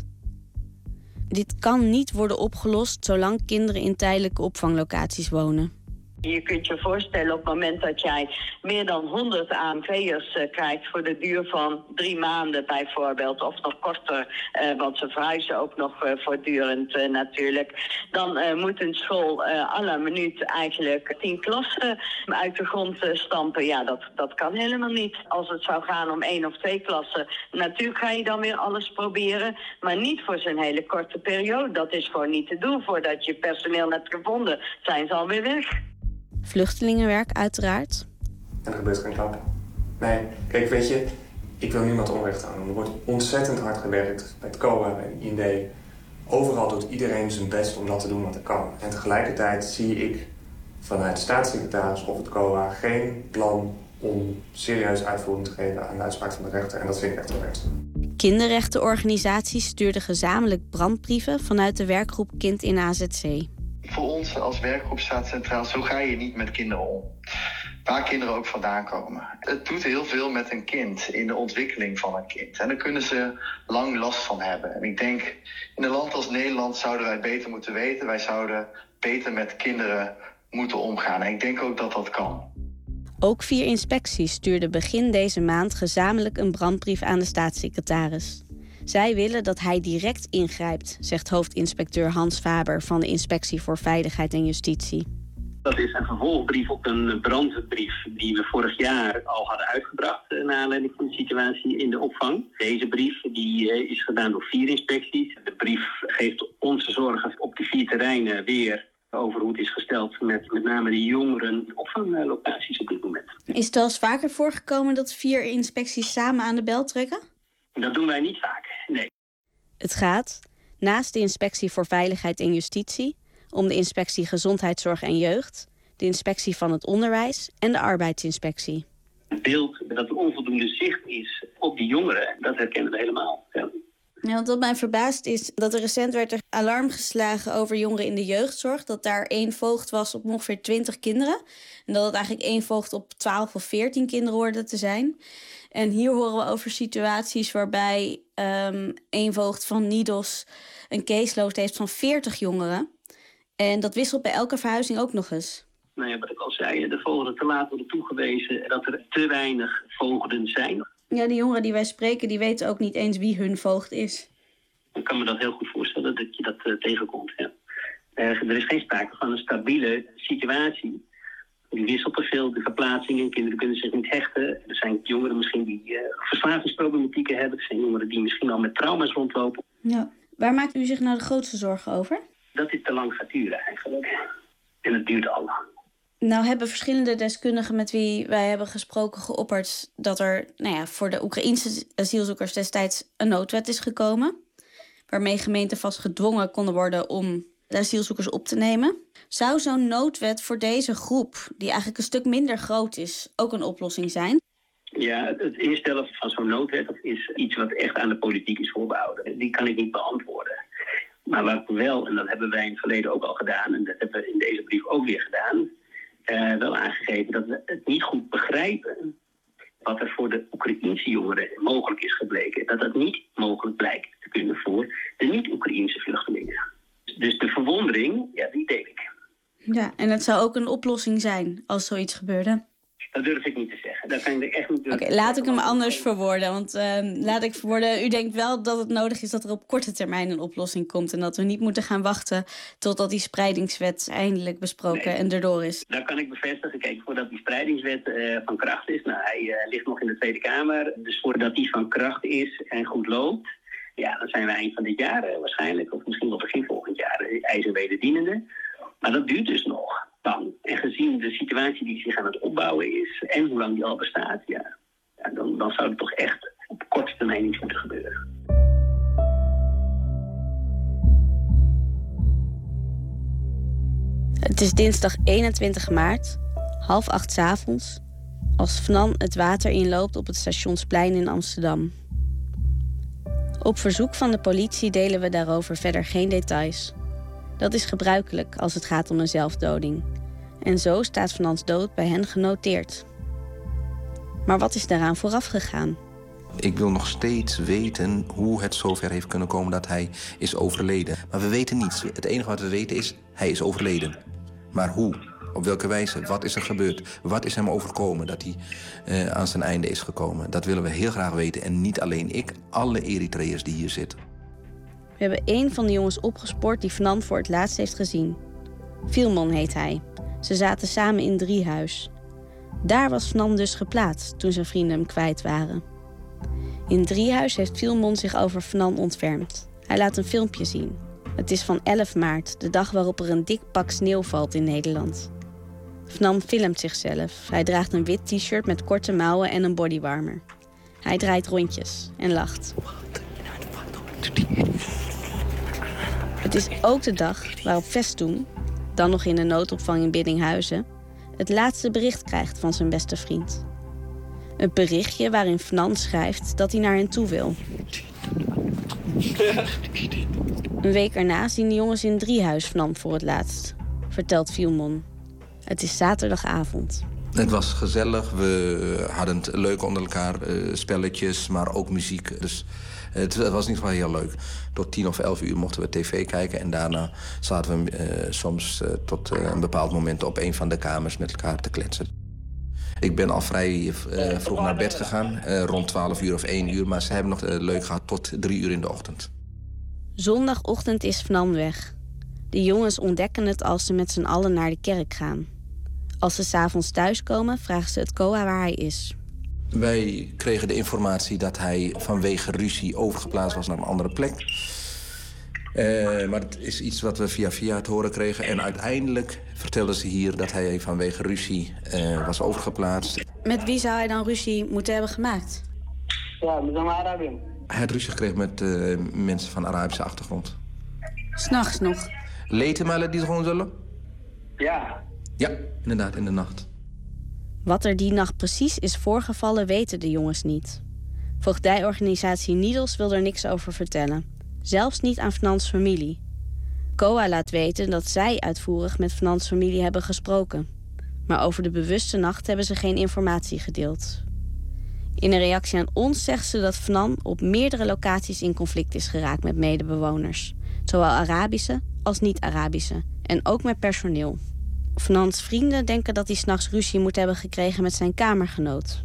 Dit kan niet worden opgelost zolang kinderen in tijdelijke opvanglocaties wonen. Je kunt je voorstellen op het moment dat jij meer dan honderd A M V'ers uh, krijgt voor de duur van drie maanden bijvoorbeeld, of nog korter, uh, want ze verhuizen ook nog uh, voortdurend uh, natuurlijk. Dan uh, moet een school uh, à la minuut eigenlijk tien klassen uit de grond uh, stampen. Ja, dat, dat kan helemaal niet. Als het zou gaan om één of twee klassen, natuurlijk ga je dan weer alles proberen, maar niet voor zo'n hele korte periode. Dat is gewoon niet te doen. Voordat je personeel hebt gevonden, zijn ze alweer weg. Vluchtelingenwerk uiteraard. En er gebeurt geen klap. Nee, kijk, weet je, ik wil niemand onrecht aan. Er wordt ontzettend hard gewerkt bij het C O A, bij de I N D. Overal doet iedereen zijn best om dat te doen wat er kan. En tegelijkertijd zie ik vanuit de staatssecretaris of het C O A geen plan om serieus uitvoering te geven aan de uitspraak van de rechter. En dat vind ik echt onrecht. Kinderrechtenorganisaties stuurden gezamenlijk brandbrieven vanuit de werkgroep Kind in A Z C. Voor ons als werkgroep staat centraal, zo ga je niet met kinderen om. Waar kinderen ook vandaan komen. Het doet heel veel met een kind, in de ontwikkeling van een kind. En daar kunnen ze lang last van hebben. En ik denk, in een land als Nederland zouden wij beter moeten weten. Wij zouden beter met kinderen moeten omgaan. En ik denk ook dat dat kan. Ook vier inspecties stuurden begin deze maand gezamenlijk een brandbrief aan de staatssecretaris. Zij willen dat hij direct ingrijpt, zegt hoofdinspecteur Hans Faber van de Inspectie voor Veiligheid en Justitie. Dat is een vervolgbrief op een brandbrief die we vorig jaar al hadden uitgebracht naar aanleiding van de situatie in de opvang. Deze brief die is gedaan door vier inspecties. De brief geeft onze zorgen op die vier terreinen weer over hoe het is gesteld met met name de jongeren opvanglocaties op dit moment. Is het wel eens vaker voorgekomen dat vier inspecties samen aan de bel trekken? Dat doen wij niet vaak, nee. Het gaat, naast de Inspectie voor Veiligheid en Justitie, om de Inspectie Gezondheidszorg en Jeugd, de Inspectie van het Onderwijs en de Arbeidsinspectie. Het beeld dat er onvoldoende zicht is op die jongeren, dat herkennen we helemaal. Ja. Ja, want wat mij verbaast is dat er recent werd er alarm geslagen over jongeren in de jeugdzorg. Dat daar één voogd was op ongeveer twintig kinderen. En dat het eigenlijk één voogd op twaalf of veertien kinderen hoorde te zijn. En hier horen we over situaties waarbij um, één voogd van Nidos een caseload heeft van veertig jongeren. En dat wisselt bij elke verhuizing ook nog eens. Nou ja, wat ik al zei, de voogden te laat worden toegewezen dat er te weinig voogden zijn. Ja, de jongeren die wij spreken, die weten ook niet eens wie hun voogd is. Ik kan me dat heel goed voorstellen dat je dat uh, tegenkomt. Ja. Uh, er is geen sprake van een stabiele situatie. Die wisselt te veel, de verplaatsingen. Kinderen kunnen zich niet hechten. Er zijn jongeren misschien die uh, verslavingsproblematieken hebben. Er zijn jongeren die misschien al met trauma's rondlopen. Ja. Waar maakt u zich nou de grootste zorgen over? Dat dit te lang gaat duren eigenlijk. En het duurt al lang. Nou hebben verschillende deskundigen met wie wij hebben gesproken geopperd dat er nou ja, voor de Oekraïense asielzoekers destijds een noodwet is gekomen. Waarmee gemeenten vast gedwongen konden worden om de asielzoekers op te nemen. Zou zo'n noodwet voor deze groep, die eigenlijk een stuk minder groot is, ook een oplossing zijn? Ja, het instellen van zo'n noodwet is iets wat echt aan de politiek is voorbehouden. Die kan ik niet beantwoorden. Maar wat wel, en dat hebben wij in het verleden ook al gedaan, en dat hebben we in deze brief ook weer gedaan, uh, wel aangegeven dat we het niet goed begrijpen wat er voor de Oekraïense jongeren mogelijk is gebleken. Dat dat niet mogelijk blijkt te kunnen voor de niet-Oekraïense vluchtelingen. Dus de verwondering, ja, die deel ik. Ja, en het zou ook een oplossing zijn als zoiets gebeurde? Dat durf ik niet te zeggen. Dat kan ik echt niet. Oké, okay, laat ik hem anders verwoorden. Want uh, laat ik verwoorden, u denkt wel dat het nodig is dat er op korte termijn een oplossing komt. En dat we niet moeten gaan wachten totdat die spreidingswet eindelijk besproken nee, en erdoor is. Dat kan ik bevestigen. Kijk, voordat die spreidingswet uh, van kracht is, nou, hij uh, ligt nog in de Tweede Kamer. Dus voordat die van kracht is en goed loopt, ja, dan zijn we eind van dit jaar uh, waarschijnlijk, of misschien wel begin volgend jaar, uh, ijs- en wederdienende. Maar dat duurt dus nog. Dan. En gezien de situatie die zich aan het opbouwen is en hoe lang die al bestaat, ja, ja dan, dan zou het toch echt op op korte termijn iets moeten gebeuren. Het is dinsdag eenentwintig maart, half acht 's avonds, als Fnan het water inloopt op het Stationsplein in Amsterdam. Op verzoek van de politie delen we daarover verder geen details. Dat is gebruikelijk als het gaat om een zelfdoding. En zo staat Fnans dood bij hen genoteerd. Maar wat is daaraan vooraf gegaan? Ik wil nog steeds weten hoe het zover heeft kunnen komen dat hij is overleden. Maar we weten niets. Het enige wat we weten is, hij is overleden. Maar hoe? Op welke wijze? Wat is er gebeurd? Wat is hem overkomen dat hij uh, aan zijn einde is gekomen? Dat willen we heel graag weten. En niet alleen ik, alle Eritreërs die hier zitten. We hebben één van de jongens opgespoord die Fnan voor het laatst heeft gezien. Fielman heet hij. Ze zaten samen in Driehuis. Daar was Fnan dus geplaatst toen zijn vrienden hem kwijt waren. In Driehuis heeft Fielman zich over Fnan ontfermd. Hij laat een filmpje zien. Het is van elf maart, de dag waarop er een dik pak sneeuw valt in Nederland. Fnan filmt zichzelf. Hij draagt een wit t-shirt met korte mouwen en een bodywarmer. Hij draait rondjes en lacht. Het is ook de dag waarop Festoen, dan nog in de noodopvang in Biddinghuizen, het laatste bericht krijgt van zijn beste vriend. Een berichtje waarin Fnan schrijft dat hij naar hen toe wil. Een week erna zien de jongens in Driehuis Fnan voor het laatst, vertelt Fielman. Het is zaterdagavond. Het was gezellig, we hadden het leuk onder elkaar, uh, spelletjes, maar ook muziek. Dus het, het was in ieder geval heel leuk. Tot tien of elf uur mochten we tv kijken en daarna zaten we uh, soms uh, tot uh, een bepaald moment op een van de kamers met elkaar te kletsen. Ik ben al vrij uh, vroeg naar bed gegaan, uh, rond twaalf uur of één uur, maar ze hebben nog uh, leuk gehad tot drie uur in de ochtend. Zondagochtend is Fnan weg. De jongens ontdekken het als ze met z'n allen naar de kerk gaan. Als ze 's avonds thuiskomen, vragen ze het C O A waar hij is. Wij kregen de informatie dat hij vanwege ruzie overgeplaatst was naar een andere plek. Uh, maar het is iets wat we via via te horen kregen. En uiteindelijk vertelden ze hier dat hij vanwege ruzie uh, was overgeplaatst. Met wie zou hij dan ruzie moeten hebben gemaakt? Ja, met een Arabië. Hij had ruzie gekregen met uh, mensen van Arabische achtergrond. 'S Nachts nog? Leten maar die gewoon zullen? Ja. Ja, inderdaad, in de nacht. Wat er die nacht precies is voorgevallen, weten de jongens niet. Voogdijorganisatie Needles wil er niks over vertellen. Zelfs niet aan Fnans familie. C O A laat weten dat zij uitvoerig met Fnans familie hebben gesproken. Maar over de bewuste nacht hebben ze geen informatie gedeeld. In een reactie aan ons zegt ze dat Fnan op meerdere locaties in conflict is geraakt met medebewoners. Zowel Arabische als niet-Arabische. En ook met personeel. Fnans vrienden denken dat hij 's nachts ruzie moet hebben gekregen met zijn kamergenoot.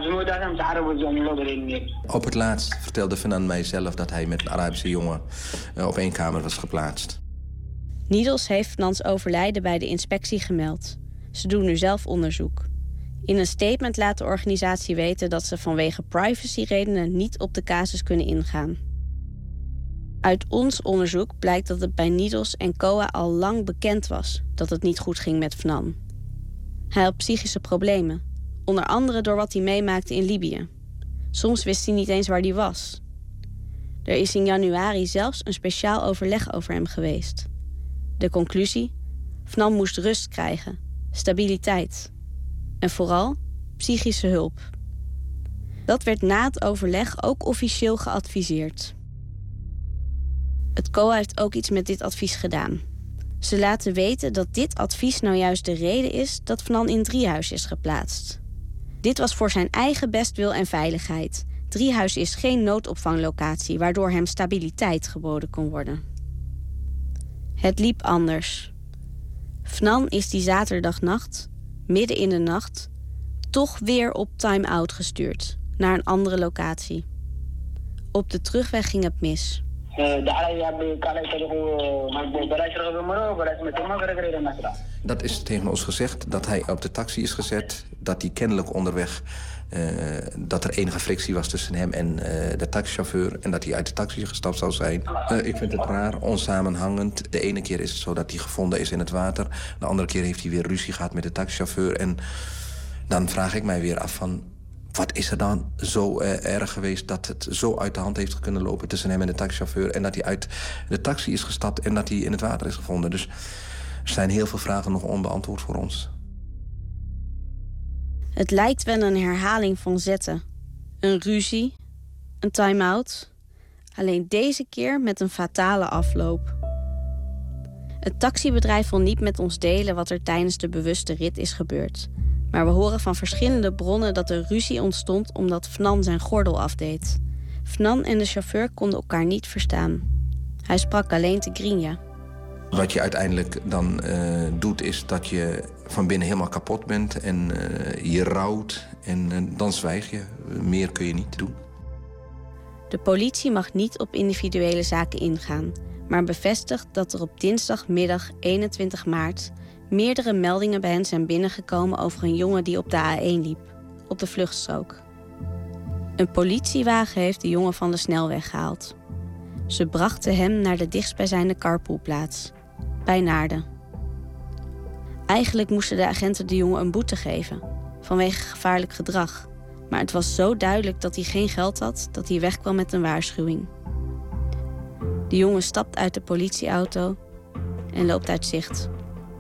Op het laatst vertelde Fnan mij zelf dat hij met een Arabische jongen op één kamer was geplaatst. Needles heeft Fnans overlijden bij de inspectie gemeld. Ze doen nu zelf onderzoek. In een statement laat de organisatie weten dat ze vanwege privacyredenen niet op de casus kunnen ingaan. Uit ons onderzoek blijkt dat het bij Needles en C O A al lang bekend was dat het niet goed ging met Fnan. Hij had psychische problemen, onder andere door wat hij meemaakte in Libië. Soms wist hij niet eens waar hij was. Er is in januari zelfs een speciaal overleg over hem geweest. De conclusie? Fnan moest rust krijgen, stabiliteit en vooral psychische hulp. Dat werd na het overleg ook officieel geadviseerd. Het C O A heeft ook iets met dit advies gedaan. Ze laten weten dat dit advies nou juist de reden is dat Fnan in Driehuis is geplaatst. Dit was voor zijn eigen bestwil en veiligheid. Driehuis is geen noodopvanglocatie waardoor hem stabiliteit geboden kon worden. Het liep anders. Fnan is die zaterdagnacht, midden in de nacht, toch weer op time-out gestuurd naar een andere locatie. Op de terugweg ging het mis. Dat is tegen ons gezegd, dat hij op de taxi is gezet, dat hij kennelijk onderweg, uh, dat er enige frictie was tussen hem en uh, de taxichauffeur en dat hij uit de taxi gestapt zou zijn. Uh, ik vind het raar, onsamenhangend. De ene keer is het zo dat hij gevonden is in het water, de andere keer heeft hij weer ruzie gehad met de taxichauffeur en dan vraag ik mij weer af van, wat is er dan zo uh, erg geweest dat het zo uit de hand heeft kunnen lopen tussen hem en de taxichauffeur, en dat hij uit de taxi is gestapt en dat hij in het water is gevonden. Dus er zijn heel veel vragen nog onbeantwoord voor ons. Het lijkt wel een herhaling van zetten. Een ruzie, een time-out. Alleen deze keer met een fatale afloop. Het taxibedrijf wil niet met ons delen wat er tijdens de bewuste rit is gebeurd. Maar we horen van verschillende bronnen dat er ruzie ontstond omdat Fnan zijn gordel afdeed. Fnan en de chauffeur konden elkaar niet verstaan. Hij sprak alleen Tigrinya. Wat je uiteindelijk dan uh, doet, is dat je van binnen helemaal kapot bent en uh, je rouwt en uh, dan zwijg je. Meer kun je niet doen. De politie mag niet op individuele zaken ingaan, maar bevestigt dat er op dinsdagmiddag eenentwintig maart... meerdere meldingen bij hen zijn binnengekomen over een jongen die op de A één liep, op de vluchtstrook. Een politiewagen heeft de jongen van de snelweg gehaald. Ze brachten hem naar de dichtstbijzijnde carpoolplaats, bij Naarden. Eigenlijk moesten de agenten de jongen een boete geven, vanwege gevaarlijk gedrag. Maar het was zo duidelijk dat hij geen geld had, dat hij wegkwam met een waarschuwing. De jongen stapt uit de politieauto en loopt uit zicht.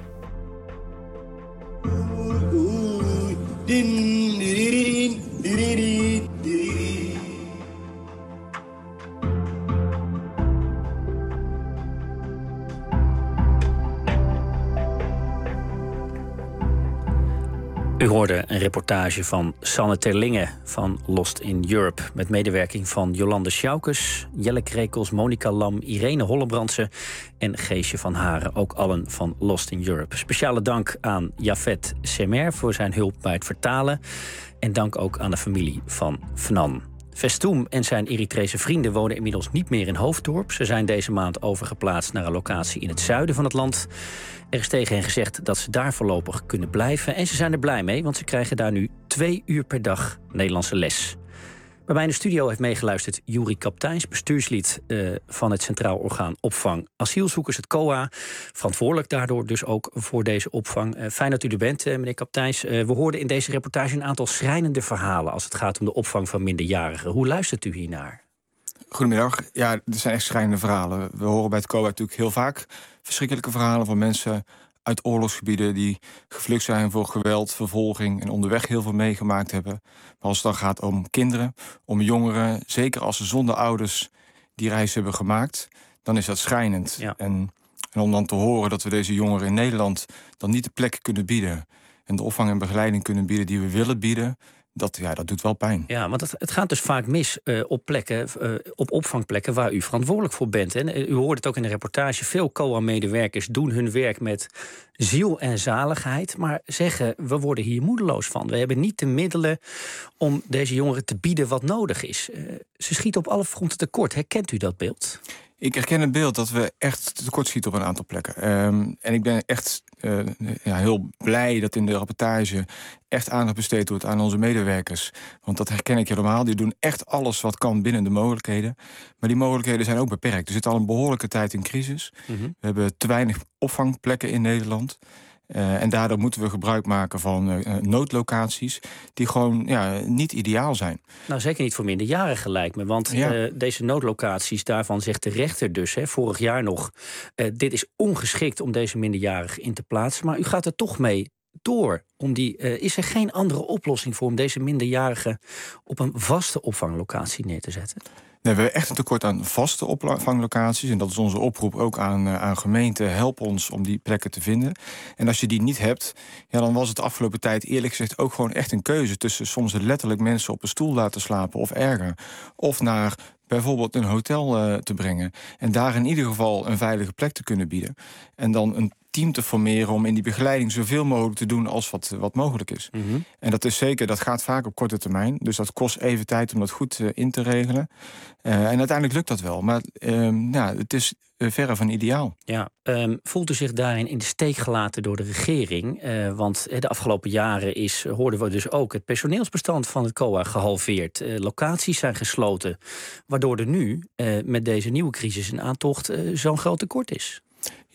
U hoorde een reportage van Sanne Terlinge van Lost in Europe, met medewerking van Jolande Sjoukes, Jelle Krekels, Monica Lam, Irene Hollebrandse en Geesje van Haren, ook allen van Lost in Europe. Speciale dank aan Jafet Semer voor zijn hulp bij het vertalen en dank ook aan de familie van Fnan. Festoum en zijn Eritrese vrienden wonen inmiddels niet meer in Hoofddorp. Ze zijn deze maand overgeplaatst naar een locatie in het zuiden van het land. Er is tegen hen gezegd dat ze daar voorlopig kunnen blijven. En ze zijn er blij mee, want ze krijgen daar nu twee uur per dag Nederlandse les. Bij mij in de studio heeft meegeluisterd Juri Kapteins, bestuurslid uh, van het Centraal Orgaan Opvang Asielzoekers, het C O A. Verantwoordelijk daardoor dus ook voor deze opvang. Uh, fijn dat u er bent, uh, meneer Kapteins. Uh, we hoorden in deze reportage een aantal schrijnende verhalen als het gaat om de opvang van minderjarigen. Hoe luistert u hiernaar? Goedemiddag. Ja, er zijn echt schrijnende verhalen. We horen bij het C O A natuurlijk heel vaak verschrikkelijke verhalen van mensen uit oorlogsgebieden die gevlucht zijn voor geweld, vervolging en onderweg heel veel meegemaakt hebben. Maar als het dan gaat om kinderen, om jongeren, zeker als ze zonder ouders die reis hebben gemaakt, dan is dat schrijnend. Ja. En, en om dan te horen dat we deze jongeren in Nederland dan niet de plek kunnen bieden en de opvang en begeleiding kunnen bieden die we willen bieden, Dat, ja, dat doet wel pijn. Ja, want het, het gaat dus vaak mis uh, op plekken, uh, op opvangplekken waar u verantwoordelijk voor bent. En u hoort het ook in de reportage. Veel C O A-medewerkers doen hun werk met ziel en zaligheid, maar zeggen, we worden hier moedeloos van. We hebben niet de middelen om deze jongeren te bieden wat nodig is. Uh, ze schieten op alle fronten tekort. Herkent u dat beeld? Ik herken het beeld dat we echt tekortschieten op een aantal plekken. Um, en ik ben echt uh, ja, heel blij dat in de rapportage echt aandacht besteed wordt aan onze medewerkers. Want dat herken ik helemaal. Die doen echt alles wat kan binnen de mogelijkheden. Maar die mogelijkheden zijn ook beperkt. Er zit al een behoorlijke tijd in crisis. Mm-hmm. We hebben te weinig opvangplekken in Nederland. Uh, en daardoor moeten we gebruik maken van uh, noodlocaties die gewoon ja, niet ideaal zijn. Nou, zeker niet voor minderjarigen lijkt me. Want ja. uh, deze noodlocaties, daarvan zegt de rechter dus, hè, vorig jaar nog, Uh, dit is ongeschikt om deze minderjarigen in te plaatsen. Maar u gaat er toch mee door. Om die, uh, is er geen andere oplossing voor om deze minderjarigen op een vaste opvanglocatie neer te zetten? Nee, we hebben echt een tekort aan vaste opvanglocaties. En dat is onze oproep ook aan, uh, aan gemeenten. Help ons om die plekken te vinden. En als je die niet hebt, ja, dan was het de afgelopen tijd eerlijk gezegd ook gewoon echt een keuze tussen soms letterlijk mensen op een stoel laten slapen of erger. Of naar bijvoorbeeld een hotel uh, te brengen. En daar in ieder geval een veilige plek te kunnen bieden. En dan een team te formeren om in die begeleiding zoveel mogelijk te doen als wat, wat mogelijk is. Mm-hmm. En dat is zeker, dat gaat vaak op korte termijn. Dus dat kost even tijd om dat goed uh, in te regelen. Uh, en uiteindelijk lukt dat wel. Maar uh, ja, het is uh, verre van ideaal. Ja, um, voelt u zich daarin in de steek gelaten door de regering? Uh, want uh, de afgelopen jaren is, hoorden we dus ook het personeelsbestand van het C O A gehalveerd. Uh, locaties zijn gesloten, waardoor er nu uh, met deze nieuwe crisis in aantocht uh, zo'n groot tekort is.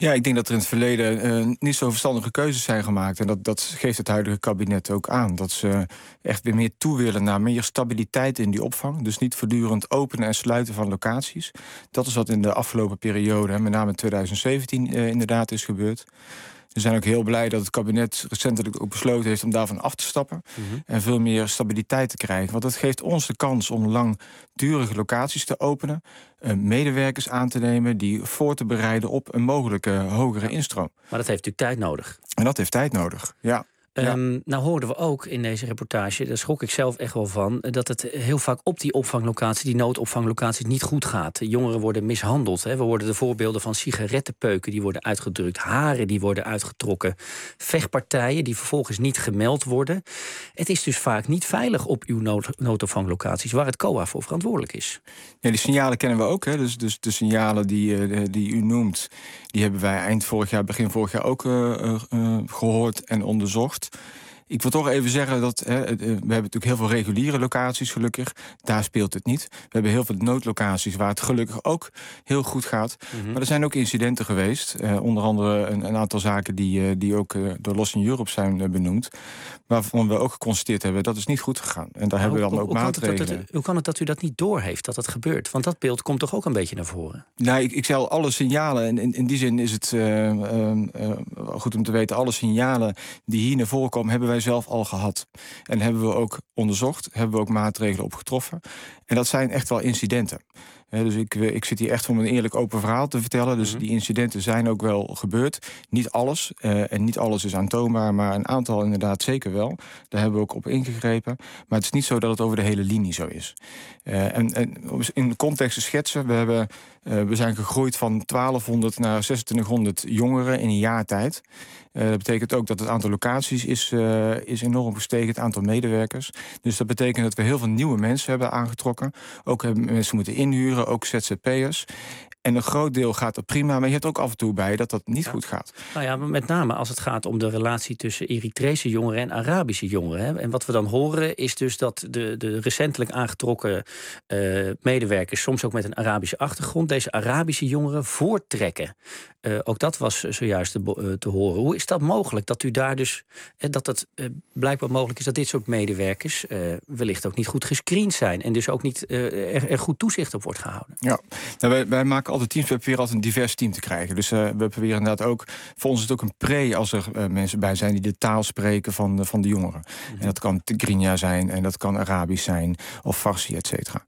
Ja, ik denk dat er in het verleden uh, niet zo verstandige keuzes zijn gemaakt. En dat, dat geeft het huidige kabinet ook aan. Dat ze echt weer meer toe willen naar meer stabiliteit in die opvang. Dus niet voortdurend openen en sluiten van locaties. Dat is wat in de afgelopen periode, met name in twintig zeventien, uh, inderdaad is gebeurd. We zijn ook heel blij dat het kabinet recentelijk ook besloten heeft om daarvan af te stappen. Mm-hmm. En veel meer stabiliteit te krijgen. Want dat geeft ons de kans om langdurige locaties te openen. Uh, medewerkers aan te nemen die voor te bereiden op een mogelijke hogere instroom. Maar dat heeft natuurlijk tijd nodig. En dat heeft tijd nodig, ja. Um, ja. Nou hoorden we ook in deze reportage, daar schrok ik zelf echt wel van, dat het heel vaak op die opvanglocatie, die noodopvanglocaties, niet goed gaat. Jongeren worden mishandeld. Hè. We hoorden de voorbeelden van sigarettenpeuken die worden uitgedrukt, haren die worden uitgetrokken, vechtpartijen die vervolgens niet gemeld worden. Het is dus vaak niet veilig op uw nood, noodopvanglocaties, waar het C O A voor verantwoordelijk is. Ja, die signalen kennen we ook. Hè. Dus, dus de signalen die, die u noemt, die hebben wij eind vorig jaar, begin vorig jaar ook uh, uh, gehoord en onderzocht. Ik wil toch even zeggen dat hè, we hebben natuurlijk heel veel reguliere locaties, gelukkig. Daar speelt het niet. We hebben heel veel noodlocaties waar het gelukkig ook heel goed gaat. Mm-hmm. Maar er zijn ook incidenten geweest. Uh, onder andere een, een aantal zaken die, uh, die ook uh, door Loss in Europe zijn uh, benoemd. Waarvan we ook geconstateerd hebben dat is niet goed gegaan. En daar nou, hebben we dan hoe, ook hoe maatregelen. Kan het, dat, hoe kan het dat u dat niet doorheeft, dat het gebeurt? Want dat beeld komt toch ook een beetje naar voren? Nou, ik, ik zei alle signalen. En in, in die zin is het uh, uh, uh, goed om te weten, alle signalen die hier naar voren komen, hebben wij zelf al gehad. En hebben we ook onderzocht, hebben we ook maatregelen op getroffen. En dat zijn echt wel incidenten. He, dus ik, ik zit hier echt om een eerlijk open verhaal te vertellen. Dus mm-hmm. die incidenten zijn ook wel gebeurd. Niet alles, uh, en niet alles is aantoonbaar, maar een aantal inderdaad zeker wel. Daar hebben we ook op ingegrepen. Maar het is niet zo dat het over de hele linie zo is. Uh, en, en in de context te schetsen, we, hebben, uh, we zijn gegroeid van twaalfhonderd naar zesentwintighonderd jongeren in een jaar tijd. Uh, dat betekent ook dat het aantal locaties is, uh, is enorm gestegen, het aantal medewerkers. Dus dat betekent dat we heel veel nieuwe mensen hebben aangetrokken. Ook hebben mensen moeten inhuren, ook Z Z P'ers. En een groot deel gaat er prima, maar je hebt ook af en toe bij dat dat niet ja. goed gaat. Nou ja, met name als het gaat om de relatie tussen Eritrese jongeren en Arabische jongeren. Hè. En wat we dan horen is dus dat de, de recentelijk aangetrokken uh, medewerkers, soms ook met een Arabische achtergrond, deze Arabische jongeren voortrekken. Uh, ook dat was zojuist te, uh, te horen. Hoe is dat mogelijk? Dat u daar dus, uh, dat het uh, blijkbaar mogelijk is dat dit soort medewerkers uh, wellicht ook niet goed gescreend zijn en dus ook niet uh, er, er goed toezicht op wordt gehouden. Ja, nou, wij, wij maken altijd teams, we proberen altijd een divers team te krijgen. Dus uh, we proberen inderdaad ook, voor ons is het ook een pre als er uh, mensen bij zijn die de taal spreken van de, van de jongeren. Mm-hmm. En dat kan Tigrinya zijn en dat kan Arabisch zijn of Farsi, et cetera.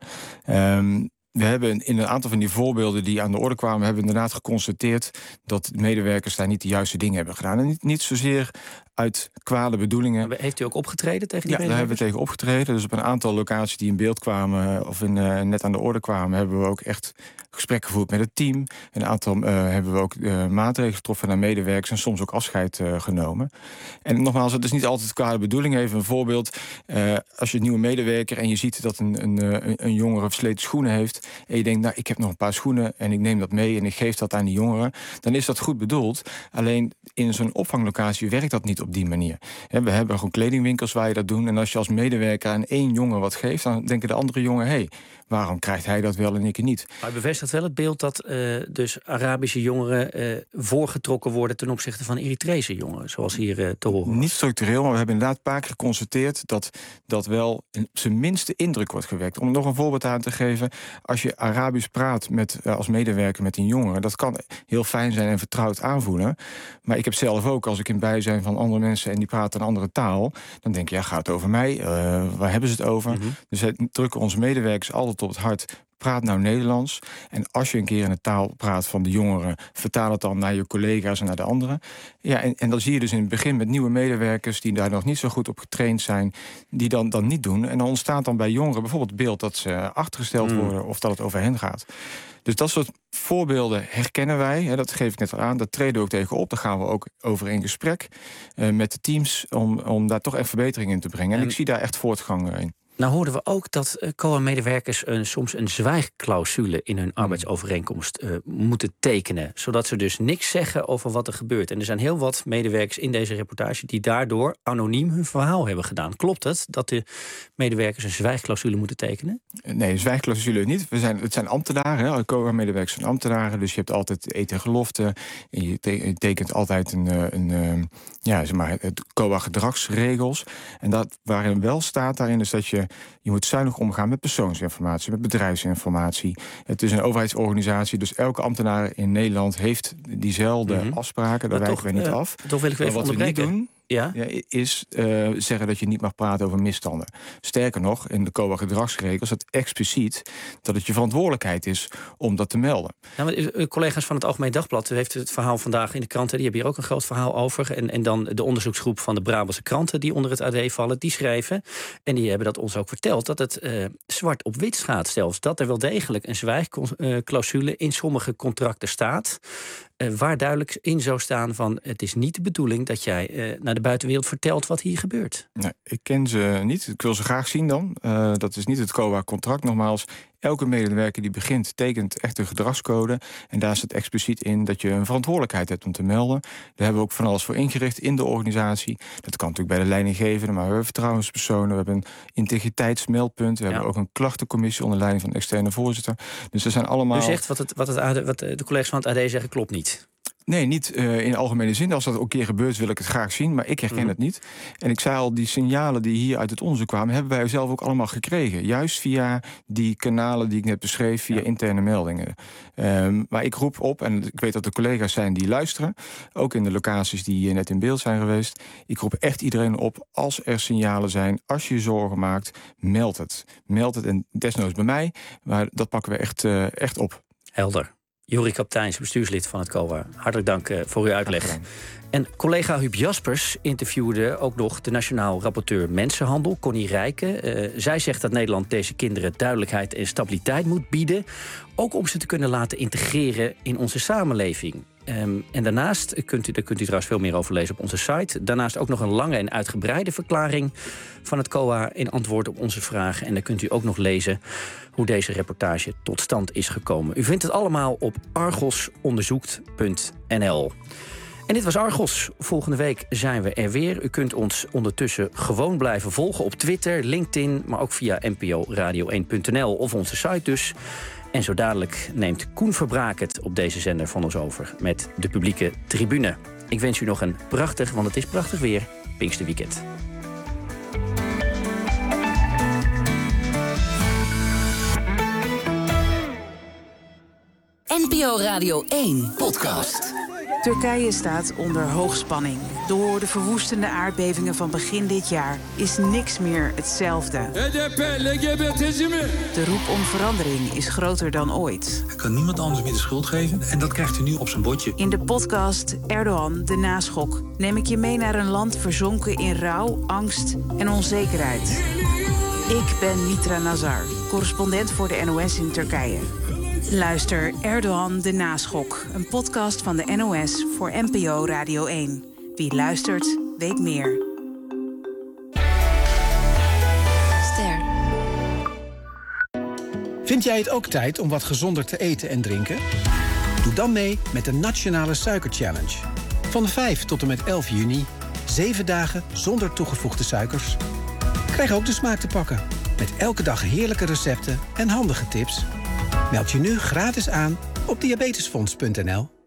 Um, We hebben in een aantal van die voorbeelden die aan de orde kwamen, hebben we inderdaad geconstateerd dat medewerkers daar niet de juiste dingen hebben gedaan. En niet, niet zozeer uit kwade bedoelingen. Maar heeft u ook opgetreden tegen die ja, daar hebben we tegen opgetreden. Dus op een aantal locaties die in beeld kwamen of in, uh, net aan de orde kwamen, hebben we ook echt gesprekken gevoerd met het team. Een aantal uh, hebben we ook uh, maatregelen getroffen naar medewerkers en soms ook afscheid uh, genomen. En nogmaals, het is niet altijd kwade bedoeling. Even een voorbeeld. Uh, als je een nieuwe medewerker en je ziet dat een, een, een, een jongere versleten schoenen heeft en je denkt, nou, ik heb nog een paar schoenen en ik neem dat mee en ik geef dat aan die jongeren, dan is dat goed bedoeld. Alleen in zo'n opvanglocatie werkt dat niet op die manier. We hebben gewoon kledingwinkels waar je dat doet. En als je als medewerker aan één jongen wat geeft, dan denken de andere jongen, hé, hey, waarom krijgt hij dat wel en ik niet? Maar bevestigt wel het beeld dat uh, dus Arabische jongeren uh, voorgetrokken worden ten opzichte van Eritrese jongeren, zoals hier uh, te horen was. Niet structureel, maar we hebben inderdaad een paar keer geconstateerd dat dat wel op zijn minste indruk wordt gewekt. Om nog een voorbeeld aan te geven, als je Arabisch praat met, uh, als medewerker met een jongere, dat kan heel fijn zijn en vertrouwd aanvoelen. Maar ik heb zelf ook, als ik in bijzijn van andere mensen en die praten een andere taal, dan denk je, ja, gaat het over mij? Uh, waar hebben ze het over? Mm-hmm. Dus we drukken onze medewerkers altijd op het hart, praat nou Nederlands. En als je een keer in de taal praat van de jongeren, vertaal het dan naar je collega's en naar de anderen. Ja, en, en dan zie je dus in het begin met nieuwe medewerkers die daar nog niet zo goed op getraind zijn, die dan, dan niet doen. En dan ontstaat dan bij jongeren bijvoorbeeld het beeld dat ze achtergesteld mm. worden of dat het over hen gaat. Dus dat soort voorbeelden herkennen wij. Hè, dat geef ik net al aan. Dat treden we ook tegen op. Daar gaan we ook over in gesprek uh, met de teams om, om daar toch echt verbetering in te brengen. En, en ik zie daar echt voortgang in. Nou hoorden we ook dat uh, C O A-medewerkers uh, soms een zwijgclausule in hun arbeidsovereenkomst uh, moeten tekenen. Zodat ze dus niks zeggen over wat er gebeurt. En er zijn heel wat medewerkers in deze reportage die daardoor anoniem hun verhaal hebben gedaan. Klopt het dat de medewerkers een zwijgclausule moeten tekenen? Nee, een zwijgclausule niet. We zijn, het zijn ambtenaren, hè. C O A-medewerkers zijn ambtenaren. Dus je hebt altijd eet en gelofte. En je, te, je tekent altijd een, een, een ja, zeg maar, het C O A-gedragsregels. En dat waarin wel staat daarin is dat je Je moet zuinig omgaan met persoonsinformatie, met bedrijfsinformatie. Het is een overheidsorganisatie, dus elke ambtenaar in Nederland heeft diezelfde mm-hmm. afspraken. Daar wijken we niet uh, af. Toch wil ik even maar wat we niet doen, ja? Ja, is uh, zeggen dat je niet mag praten over misstanden. Sterker nog, in de C O A-gedragsregels staat expliciet dat het je verantwoordelijkheid is om dat te melden. Nou, maar, collega's van het Algemeen Dagblad heeft het verhaal vandaag in de kranten. Die hebben hier ook een groot verhaal over. En, en dan de onderzoeksgroep van de Brabantse kranten die onder het A D vallen, die schrijven. En die hebben dat ons ook verteld, dat het uh, zwart op wit staat zelfs. Dat er wel degelijk een zwijgclausule in sommige contracten staat. Uh, waar duidelijk in zou staan van het is niet de bedoeling dat jij uh, naar de buitenwereld vertelt wat hier gebeurt. Nee, ik ken ze niet. Ik wil ze graag zien dan. Uh, dat is niet het C O A-contract. Nogmaals, elke medewerker die begint tekent echt een gedragscode. En daar staat expliciet in dat je een verantwoordelijkheid hebt om te melden. Daar hebben we ook van alles voor ingericht in de organisatie. Dat kan natuurlijk bij de leidinggevende, maar we hebben vertrouwenspersonen. We hebben een integriteitsmeldpunt. We ja. hebben ook een klachtencommissie onder leiding van de externe voorzitter. Dus er zijn allemaal... U zegt wat, het, wat, het A D, wat de collega's van het A D zeggen klopt niet. Nee, niet uh, in algemene zin. Als dat ook een keer gebeurt, wil ik het graag zien. Maar ik herken mm. het niet. En ik zei al, die signalen die hier uit het onderzoek kwamen, hebben wij zelf ook allemaal gekregen. Juist via die kanalen die ik net beschreef, via ja. interne meldingen. Um, maar ik roep op, en ik weet dat er collega's zijn die luisteren, ook in de locaties die net in beeld zijn geweest. Ik roep echt iedereen op, als er signalen zijn, als je je zorgen maakt, meld het. Meld het en desnoods bij mij. Maar dat pakken we echt, uh, echt op. Helder. Joeri Kapteijns, bestuurslid van het C O A. Hartelijk dank uh, voor uw uitleg. En collega Huub Jaspers interviewde ook nog de nationaal rapporteur Mensenhandel, Connie Rijken. Uh, zij zegt dat Nederland deze kinderen duidelijkheid en stabiliteit moet bieden. Ook om ze te kunnen laten integreren in onze samenleving. Um, en daarnaast, kunt u, daar kunt u trouwens veel meer over lezen op onze site. Daarnaast ook nog een lange en uitgebreide verklaring van het C O A in antwoord op onze vragen. En daar kunt u ook nog lezen hoe deze reportage tot stand is gekomen. U vindt het allemaal op argos onderzoekt punt n l. En dit was Argos. Volgende week zijn we er weer. U kunt ons ondertussen gewoon blijven volgen op Twitter, LinkedIn, maar ook via n p o radio één punt n l of onze site dus. En zo dadelijk neemt Koen Verbraak het op deze zender van ons over met de publieke tribune. Ik wens u nog een prachtig, want het is prachtig weer, Pinksterweekend. N P O Radio één podcast. Turkije staat onder hoogspanning. Door de verwoestende aardbevingen van begin dit jaar is niks meer hetzelfde. De roep om verandering is groter dan ooit. Ik kan niemand anders meer de schuld geven en dat krijgt u nu op zijn bordje. In de podcast Erdogan, de naschok, neem ik je mee naar een land verzonken in rouw, angst en onzekerheid. Ik ben Mitra Nazar, correspondent voor de N O S in Turkije. Luister Erdogan de Naschok, een podcast van de N O S voor N P O Radio één. Wie luistert, weet meer. Ster. Vind jij het ook tijd om wat gezonder te eten en drinken? Doe dan mee met de Nationale Suiker Challenge. Van vijf tot en met elf juni, zeven dagen zonder toegevoegde suikers. Krijg ook de smaak te pakken, met elke dag heerlijke recepten en handige tips. Meld je nu gratis aan op diabetesfonds punt n l.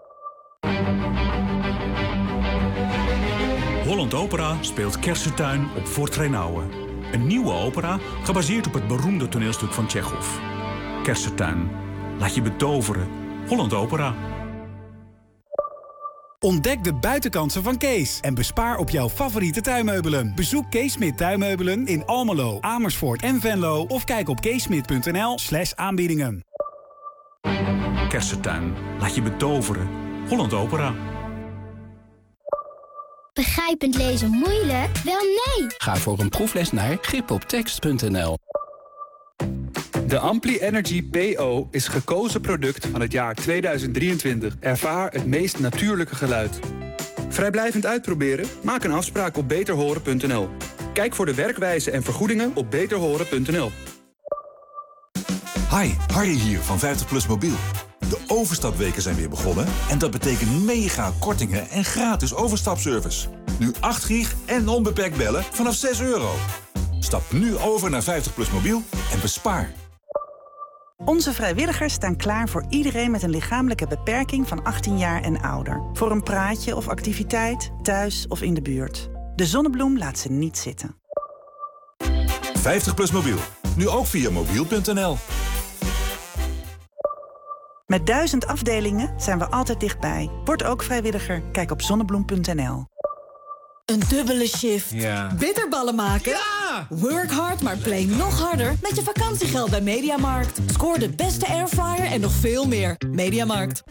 Holland Opera speelt Kersentuin op Fort Reinouwen. Een nieuwe opera gebaseerd op het beroemde toneelstuk van Tsjechov. Kersentuin. Laat je betoveren. Holland Opera. Ontdek de buitenkansen van Kees en bespaar op jouw favoriete tuinmeubelen. Bezoek Kees Smit Tuinmeubelen in Almelo, Amersfoort en Venlo of kijk op keesmit punt n l slash aanbiedingen. Kersentuin. Laat je betoveren. Holland Opera. Begrijpend lezen moeilijk? Wel nee! Ga voor een proefles naar grip op tekst punt n l. De Ampli Energy P O is gekozen product van het jaar tweeduizend drieëntwintig. Ervaar het meest natuurlijke geluid. Vrijblijvend uitproberen? Maak een afspraak op beter horen punt n l. Kijk voor de werkwijze en vergoedingen op beter horen punt n l. Hi, Harry hier van vijftig plus Mobiel. De overstapweken zijn weer begonnen en dat betekent mega kortingen en gratis overstapservice. Nu acht gig en onbeperkt bellen vanaf zes euro. Stap nu over naar vijftig plus Mobiel en bespaar. Onze vrijwilligers staan klaar voor iedereen met een lichamelijke beperking van achttien jaar en ouder. Voor een praatje of activiteit, thuis of in de buurt. De Zonnebloem laat ze niet zitten. vijftig plus Mobiel. Nu ook via mobiel punt n l. Met duizend afdelingen zijn we altijd dichtbij. Word ook vrijwilliger. Kijk op zonnebloem punt n l. Een dubbele shift. Ja. Bitterballen maken? Ja! Work hard, maar play nog harder met je vakantiegeld bij Mediamarkt. Scoor de beste airfryer en nog veel meer. Mediamarkt.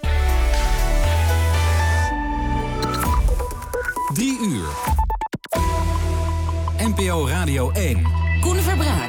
Drie uur. N P O Radio één. Koen Verbraak.